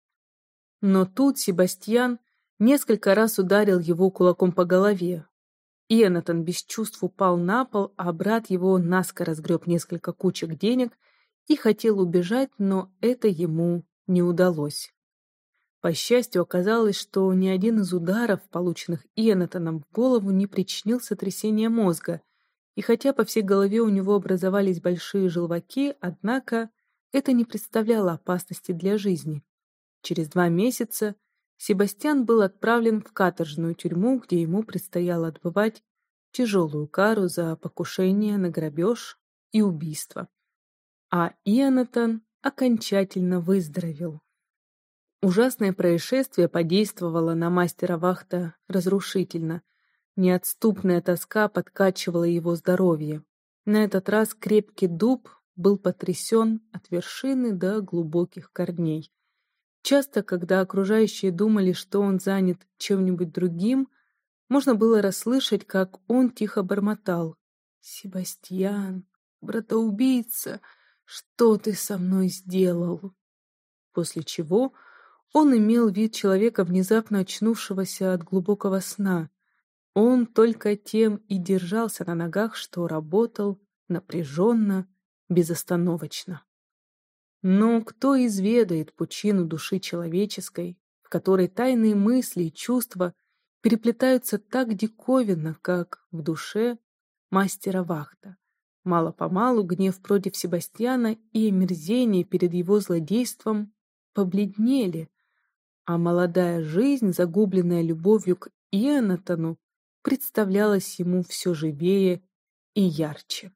Но тут Себастьян несколько раз ударил его кулаком по голове. Йонатан без чувств упал на пол, а брат его наскоро сгреб несколько кучек денег и хотел убежать, но это ему не удалось. По счастью, оказалось, что ни один из ударов, полученных Йонатаном в голову, не причинил сотрясения мозга, и хотя по всей голове у него образовались большие желваки, однако это не представляло опасности для жизни. Через 2 месяца Себастьян был отправлен в каторжную тюрьму, где ему предстояло отбывать тяжелую кару за покушение на грабеж и убийство. А Йонатан окончательно выздоровел. Ужасное происшествие подействовало на мастера Вахта разрушительно. Неотступная тоска подкачивала его здоровье. На этот раз крепкий дуб был потрясен от вершины до глубоких корней. Часто, когда окружающие думали, что он занят чем-нибудь другим, можно было расслышать, как он тихо бормотал: «Себастьян, братоубийца, что ты со мной сделал?» После чего он имел вид человека, внезапно очнувшегося от глубокого сна. Он только тем и держался на ногах, что работал напряженно, безостановочно. Но кто изведает пучину души человеческой, в которой тайные мысли и чувства переплетаются так диковинно, как в душе мастера Вахта? Мало-помалу гнев против Себастьяна и омерзение перед его злодейством побледнели, а молодая жизнь, загубленная любовью к Йонатану, представлялась ему все живее и ярче.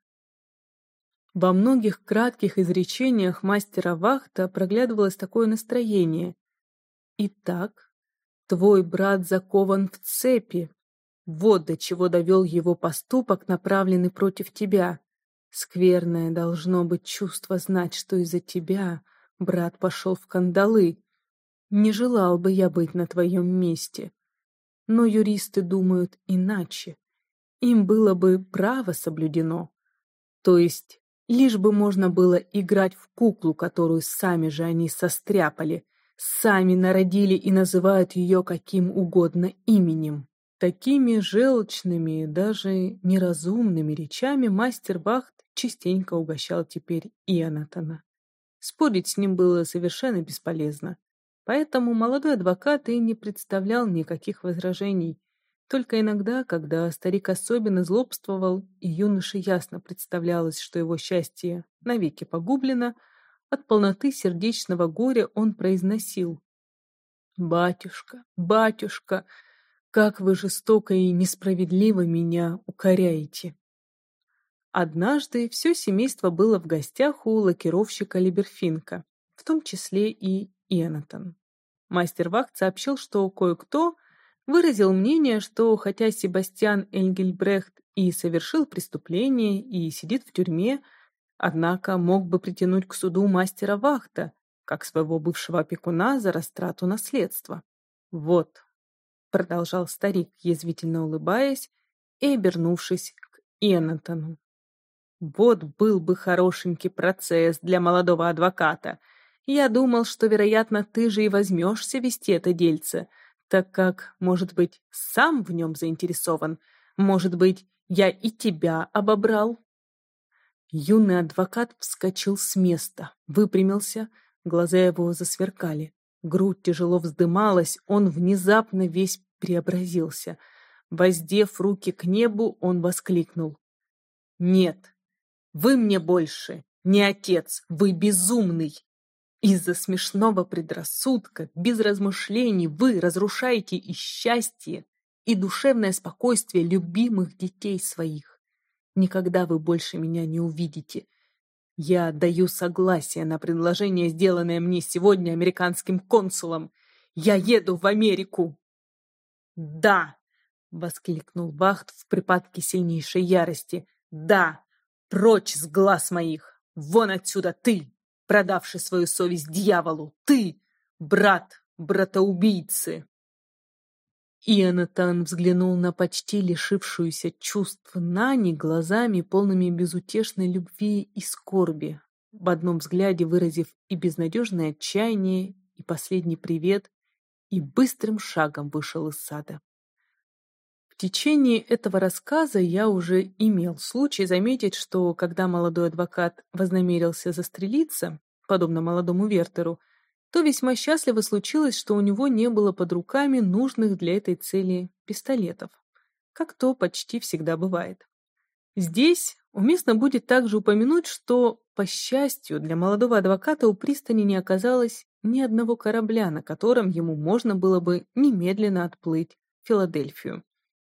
Во многих кратких изречениях мастера Вахта проглядывалось такое настроение: «Итак, твой брат закован в цепи. Вот до чего довел его поступок, направленный против тебя. Скверное должно быть чувство знать, что из-за тебя брат пошел в кандалы. Не желал бы я быть на твоем месте. Но юристы думают иначе. Им было бы право соблюдено. То есть, лишь бы можно было играть в куклу, которую сами же они состряпали, сами народили и называют ее каким угодно именем». Такими желчными, даже неразумными речами мастер Вахт частенько угощал теперь Йонатана. Спорить с ним было совершенно бесполезно. Поэтому молодой адвокат и не представлял никаких возражений. Только иногда, когда старик особенно злобствовал, и юноше ясно представлялось, что его счастье навеки погублено, от полноты сердечного горя он произносил: «Батюшка, батюшка, как вы жестоко и несправедливо меня укоряете!» Однажды все семейство было в гостях у лакировщика Либерфинка, в том числе и Йонатан. Мастер Вахт сообщил, что кое-кто выразил мнение, что хотя Себастьян Энгельбрехт и совершил преступление и сидит в тюрьме, однако мог бы притянуть к суду мастера Вахта, как своего бывшего опекуна, за растрату наследства. «Вот», — продолжал старик, язвительно улыбаясь и обернувшись к Йонатану, «вот был бы хорошенький процесс для молодого адвоката. Я думал, что, вероятно, ты же и возьмешься вести это дельце. так как, может быть, сам в нем заинтересован, может быть, я и тебя обобрал». Юный адвокат вскочил с места, выпрямился, глаза его засверкали, грудь тяжело вздымалась, он внезапно весь преобразился. Воздев руки к небу, он воскликнул: «Нет, вы мне больше не отец, вы безумный! Из-за смешного предрассудка, без размышлений вы разрушаете и счастье, и душевное спокойствие любимых детей своих. Никогда вы больше меня не увидите. Я даю согласие на предложение, сделанное мне сегодня американским консулом. Я еду в Америку!» «Да!» — воскликнул Вахт в припадке сильнейшей ярости. «Да! Прочь с глаз моих! Вон отсюда ты, продавший свою совесть дьяволу! Ты, брат братоубийцы!» Ионатан взглянул на почти лишившуюся чувств Нани глазами, полными безутешной любви и скорби, в одном взгляде выразив и безнадежное отчаяние, и последний привет, и быстрым шагом вышел из сада. В течение этого рассказа я уже имел случай заметить, что когда молодой адвокат вознамерился застрелиться, подобно молодому Вертеру, то весьма счастливо случилось, что у него не было под руками нужных для этой цели пистолетов, как то почти всегда бывает. Здесь уместно будет также упомянуть, что, по счастью, для молодого адвоката у пристани не оказалось ни одного корабля, на котором ему можно было бы немедленно отплыть в Филадельфию.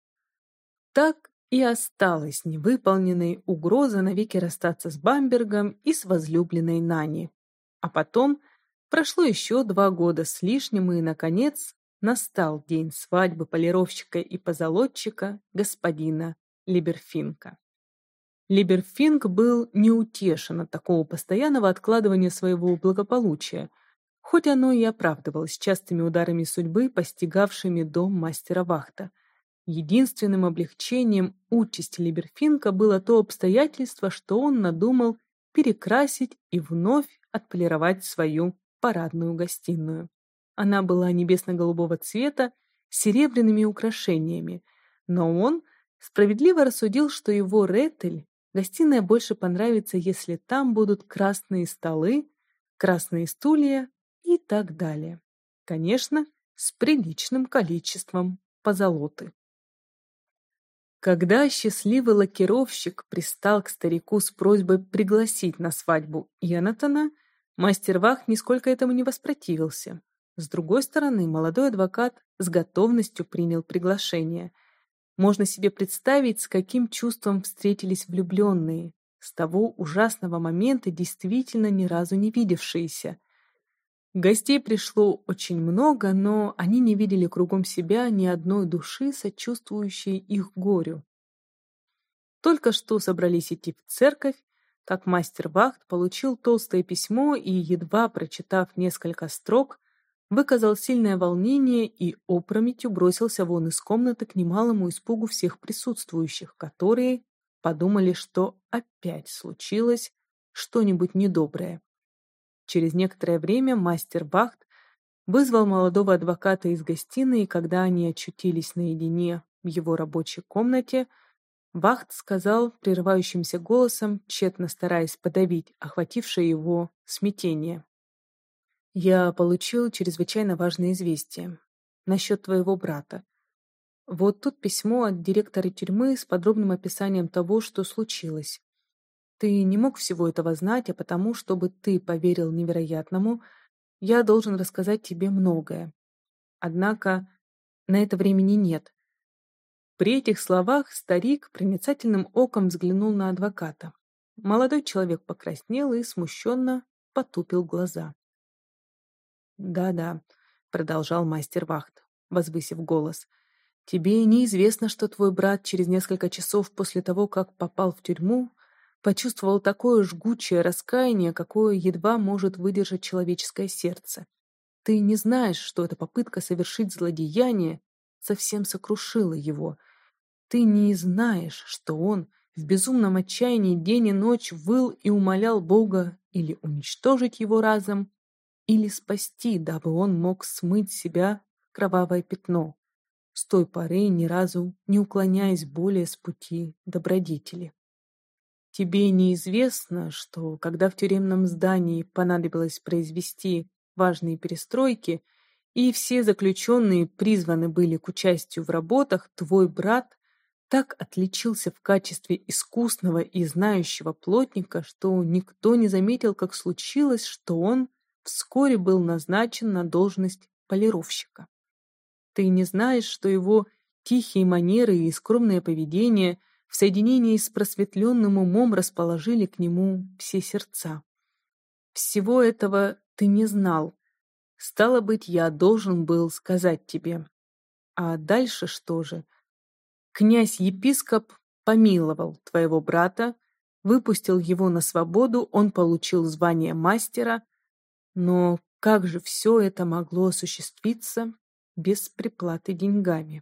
Так и осталась невыполненной угроза навеки расстаться с Бамбергом и с возлюбленной Нани. А потом прошло еще 2 года с лишним, и, наконец, настал день свадьбы полировщика и позолотчика господина Либерфинка. Либерфинк был неутешен от такого постоянного откладывания своего благополучия, хоть оно и оправдывалось частыми ударами судьбы, постигавшими дом мастера Вахта. Единственным облегчением участи Либерфинка было то обстоятельство, что он надумал перекрасить и вновь отполировать свою парадную гостиную. Она была небесно-голубого цвета с серебряными украшениями, но он справедливо рассудил, что его Ретель гостиная больше понравится, если там будут красные столы, красные стулья и так далее. Конечно, с приличным количеством позолоты. Когда счастливый лакировщик пристал к старику с просьбой пригласить на свадьбу Ионатана, мастер Вахт нисколько этому не воспротивился. С другой стороны, молодой адвокат с готовностью принял приглашение. Можно себе представить, с каким чувством встретились влюбленные, с того ужасного момента действительно ни разу не видевшиеся. Гостей пришло очень много, но они не видели кругом себя ни одной души, сочувствующей их горю. Только что собрались идти в церковь, как мастер Вахт получил толстое письмо и, едва прочитав несколько строк, выказал сильное волнение и опрометью бросился вон из комнаты к немалому испугу всех присутствующих, которые подумали, что опять случилось что-нибудь недоброе. Через некоторое время мастер Вахт вызвал молодого адвоката из гостиной, и когда они очутились наедине в его рабочей комнате, Вахт сказал прерывающимся голосом, тщетно стараясь подавить охватившее его смятение: «Я получил чрезвычайно важное известие насчет твоего брата. Вот тут письмо от директора тюрьмы с подробным описанием того, что случилось. Ты не мог всего этого знать, а потому, чтобы ты поверил невероятному, я должен рассказать тебе многое. Однако на это времени нет». При этих словах старик проницательным оком взглянул на адвоката. Молодой человек покраснел и смущенно потупил глаза. «Да-да», — продолжал мастер Вахт, возвысив голос, — «тебе неизвестно, что твой брат через несколько часов после того, как попал в тюрьму, почувствовал такое жгучее раскаяние, какое едва может выдержать человеческое сердце. Ты не знаешь, что эта попытка совершить злодеяние совсем сокрушила его. Ты не знаешь, что он в безумном отчаянии день и ночь выл и умолял Бога или уничтожить его разом, или спасти, дабы он мог смыть с себя кровавое пятно, с той поры ни разу не уклоняясь более с пути добродетели. Тебе неизвестно, что, когда в тюремном здании понадобилось произвести важные перестройки, и все заключенные призваны были к участию в работах, твой брат так отличился в качестве искусного и знающего плотника, что никто не заметил, как случилось, что он вскоре был назначен на должность полировщика. Ты не знаешь, что его тихие манеры и скромное поведение в соединении с просветленным умом расположили к нему все сердца. Всего этого ты не знал. Стало быть, я должен был сказать тебе. А дальше что же? Князь-епископ помиловал твоего брата, выпустил его на свободу, он получил звание мастера, но как же все это могло осуществиться без приплаты деньгами?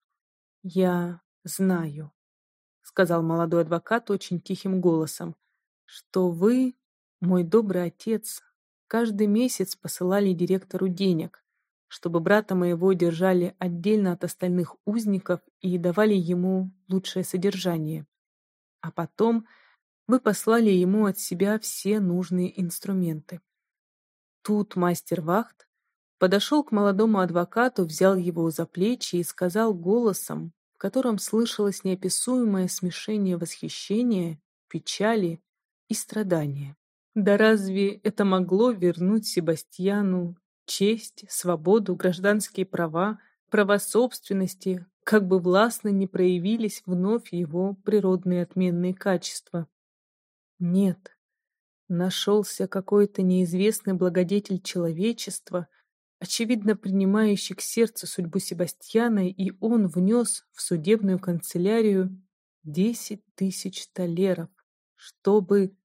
«Я знаю», — сказал молодой адвокат очень тихим голосом, «что вы, мой добрый отец, каждый месяц посылали директору денег, чтобы брата моего держали отдельно от остальных узников и давали ему лучшее содержание. А потом вы послали ему от себя все нужные инструменты». Тут мастер Вахт подошел к молодому адвокату, взял его за плечи и сказал голосом, в котором слышалось неописуемое смешение восхищения, печали и страдания. Да разве это могло вернуть Себастьяну честь, свободу, гражданские права, права собственности, как бы властно не проявились вновь его природные отменные качества? Нет. Нашелся какой-то неизвестный благодетель человечества, очевидно принимающий к сердцу судьбу Себастьяна, и он внес в судебную канцелярию 10 тысяч талеров, чтобы...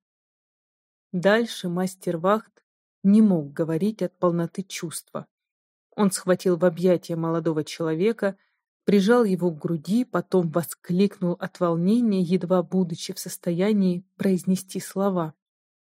Дальше мастер Вахт не мог говорить от полноты чувства. Он схватил в объятия молодого человека, прижал его к груди, потом воскликнул от волнения, едва будучи в состоянии произнести слова.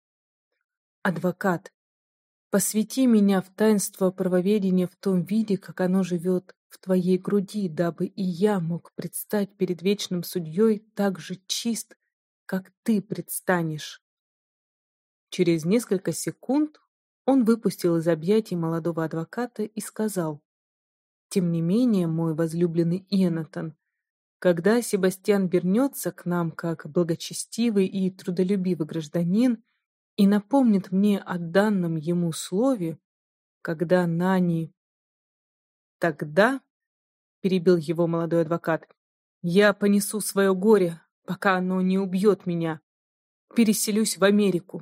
«Адвокат, посвяти меня в таинство правоведения в том виде, как оно живет в твоей груди, дабы и я мог предстать перед вечным судьей так же чист, как ты предстанешь». Через несколько секунд он выпустил из объятий молодого адвоката и сказал: «Тем не менее, мой возлюбленный Йонатан, когда Себастьян вернется к нам как благочестивый и трудолюбивый гражданин и напомнит мне о данном ему слове, когда Нани...» «Тогда, — перебил его молодой адвокат, — я понесу свое горе, пока оно не убьет меня, переселюсь в Америку».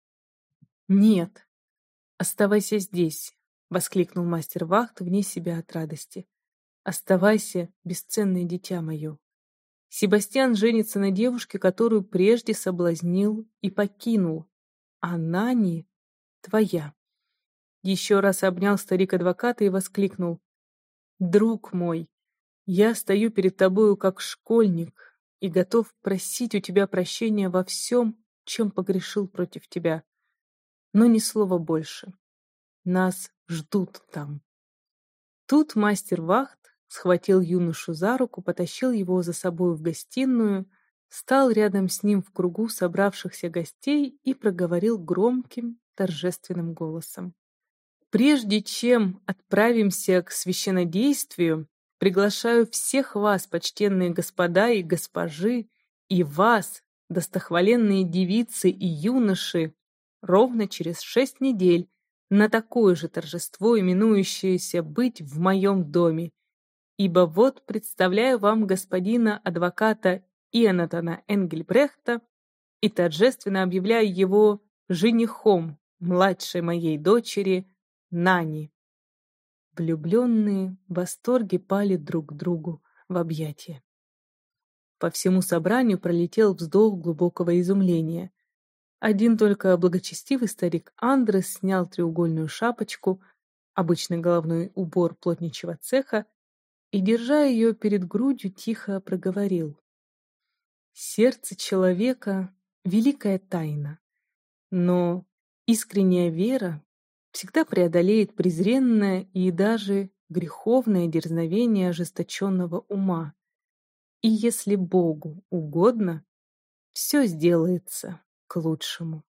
«Нет, оставайся здесь», — воскликнул мастер Вахт вне себя от радости. «Оставайся, бесценное дитя мое. Себастьян женится на девушке, которую прежде соблазнил и покинул, а Нани твоя». Еще раз обнял старик адвоката и воскликнул: «Друг мой, я стою перед тобою как школьник и готов просить у тебя прощения во всем, чем погрешил против тебя. Но ни слова больше. Нас ждут там». Тут мастер Вахт схватил юношу за руку, потащил его за собой в гостиную, стал рядом с ним в кругу собравшихся гостей и проговорил громким, торжественным голосом: «Прежде чем отправимся к священнодействию, приглашаю всех вас, почтенные господа и госпожи, и вас, достохваленные девицы и юноши, ровно через 6 недель на такое же торжество, именующееся «Быть в моем доме». Ибо вот представляю вам господина адвоката Йонатана Энгельбрехта и торжественно объявляю его женихом младшей моей дочери Нани». Влюбленные в восторге пали друг к другу в объятия. По всему собранию пролетел вздох глубокого изумления. Один только благочестивый старик Андрес снял треугольную шапочку, обычный головной убор плотничьего цеха, и, держа ее перед грудью, тихо проговорил: «Сердце человека — великая тайна, но искренняя вера всегда преодолеет презренное и даже греховное дерзновение ожесточенного ума. И если Богу угодно, все сделается к лучшему.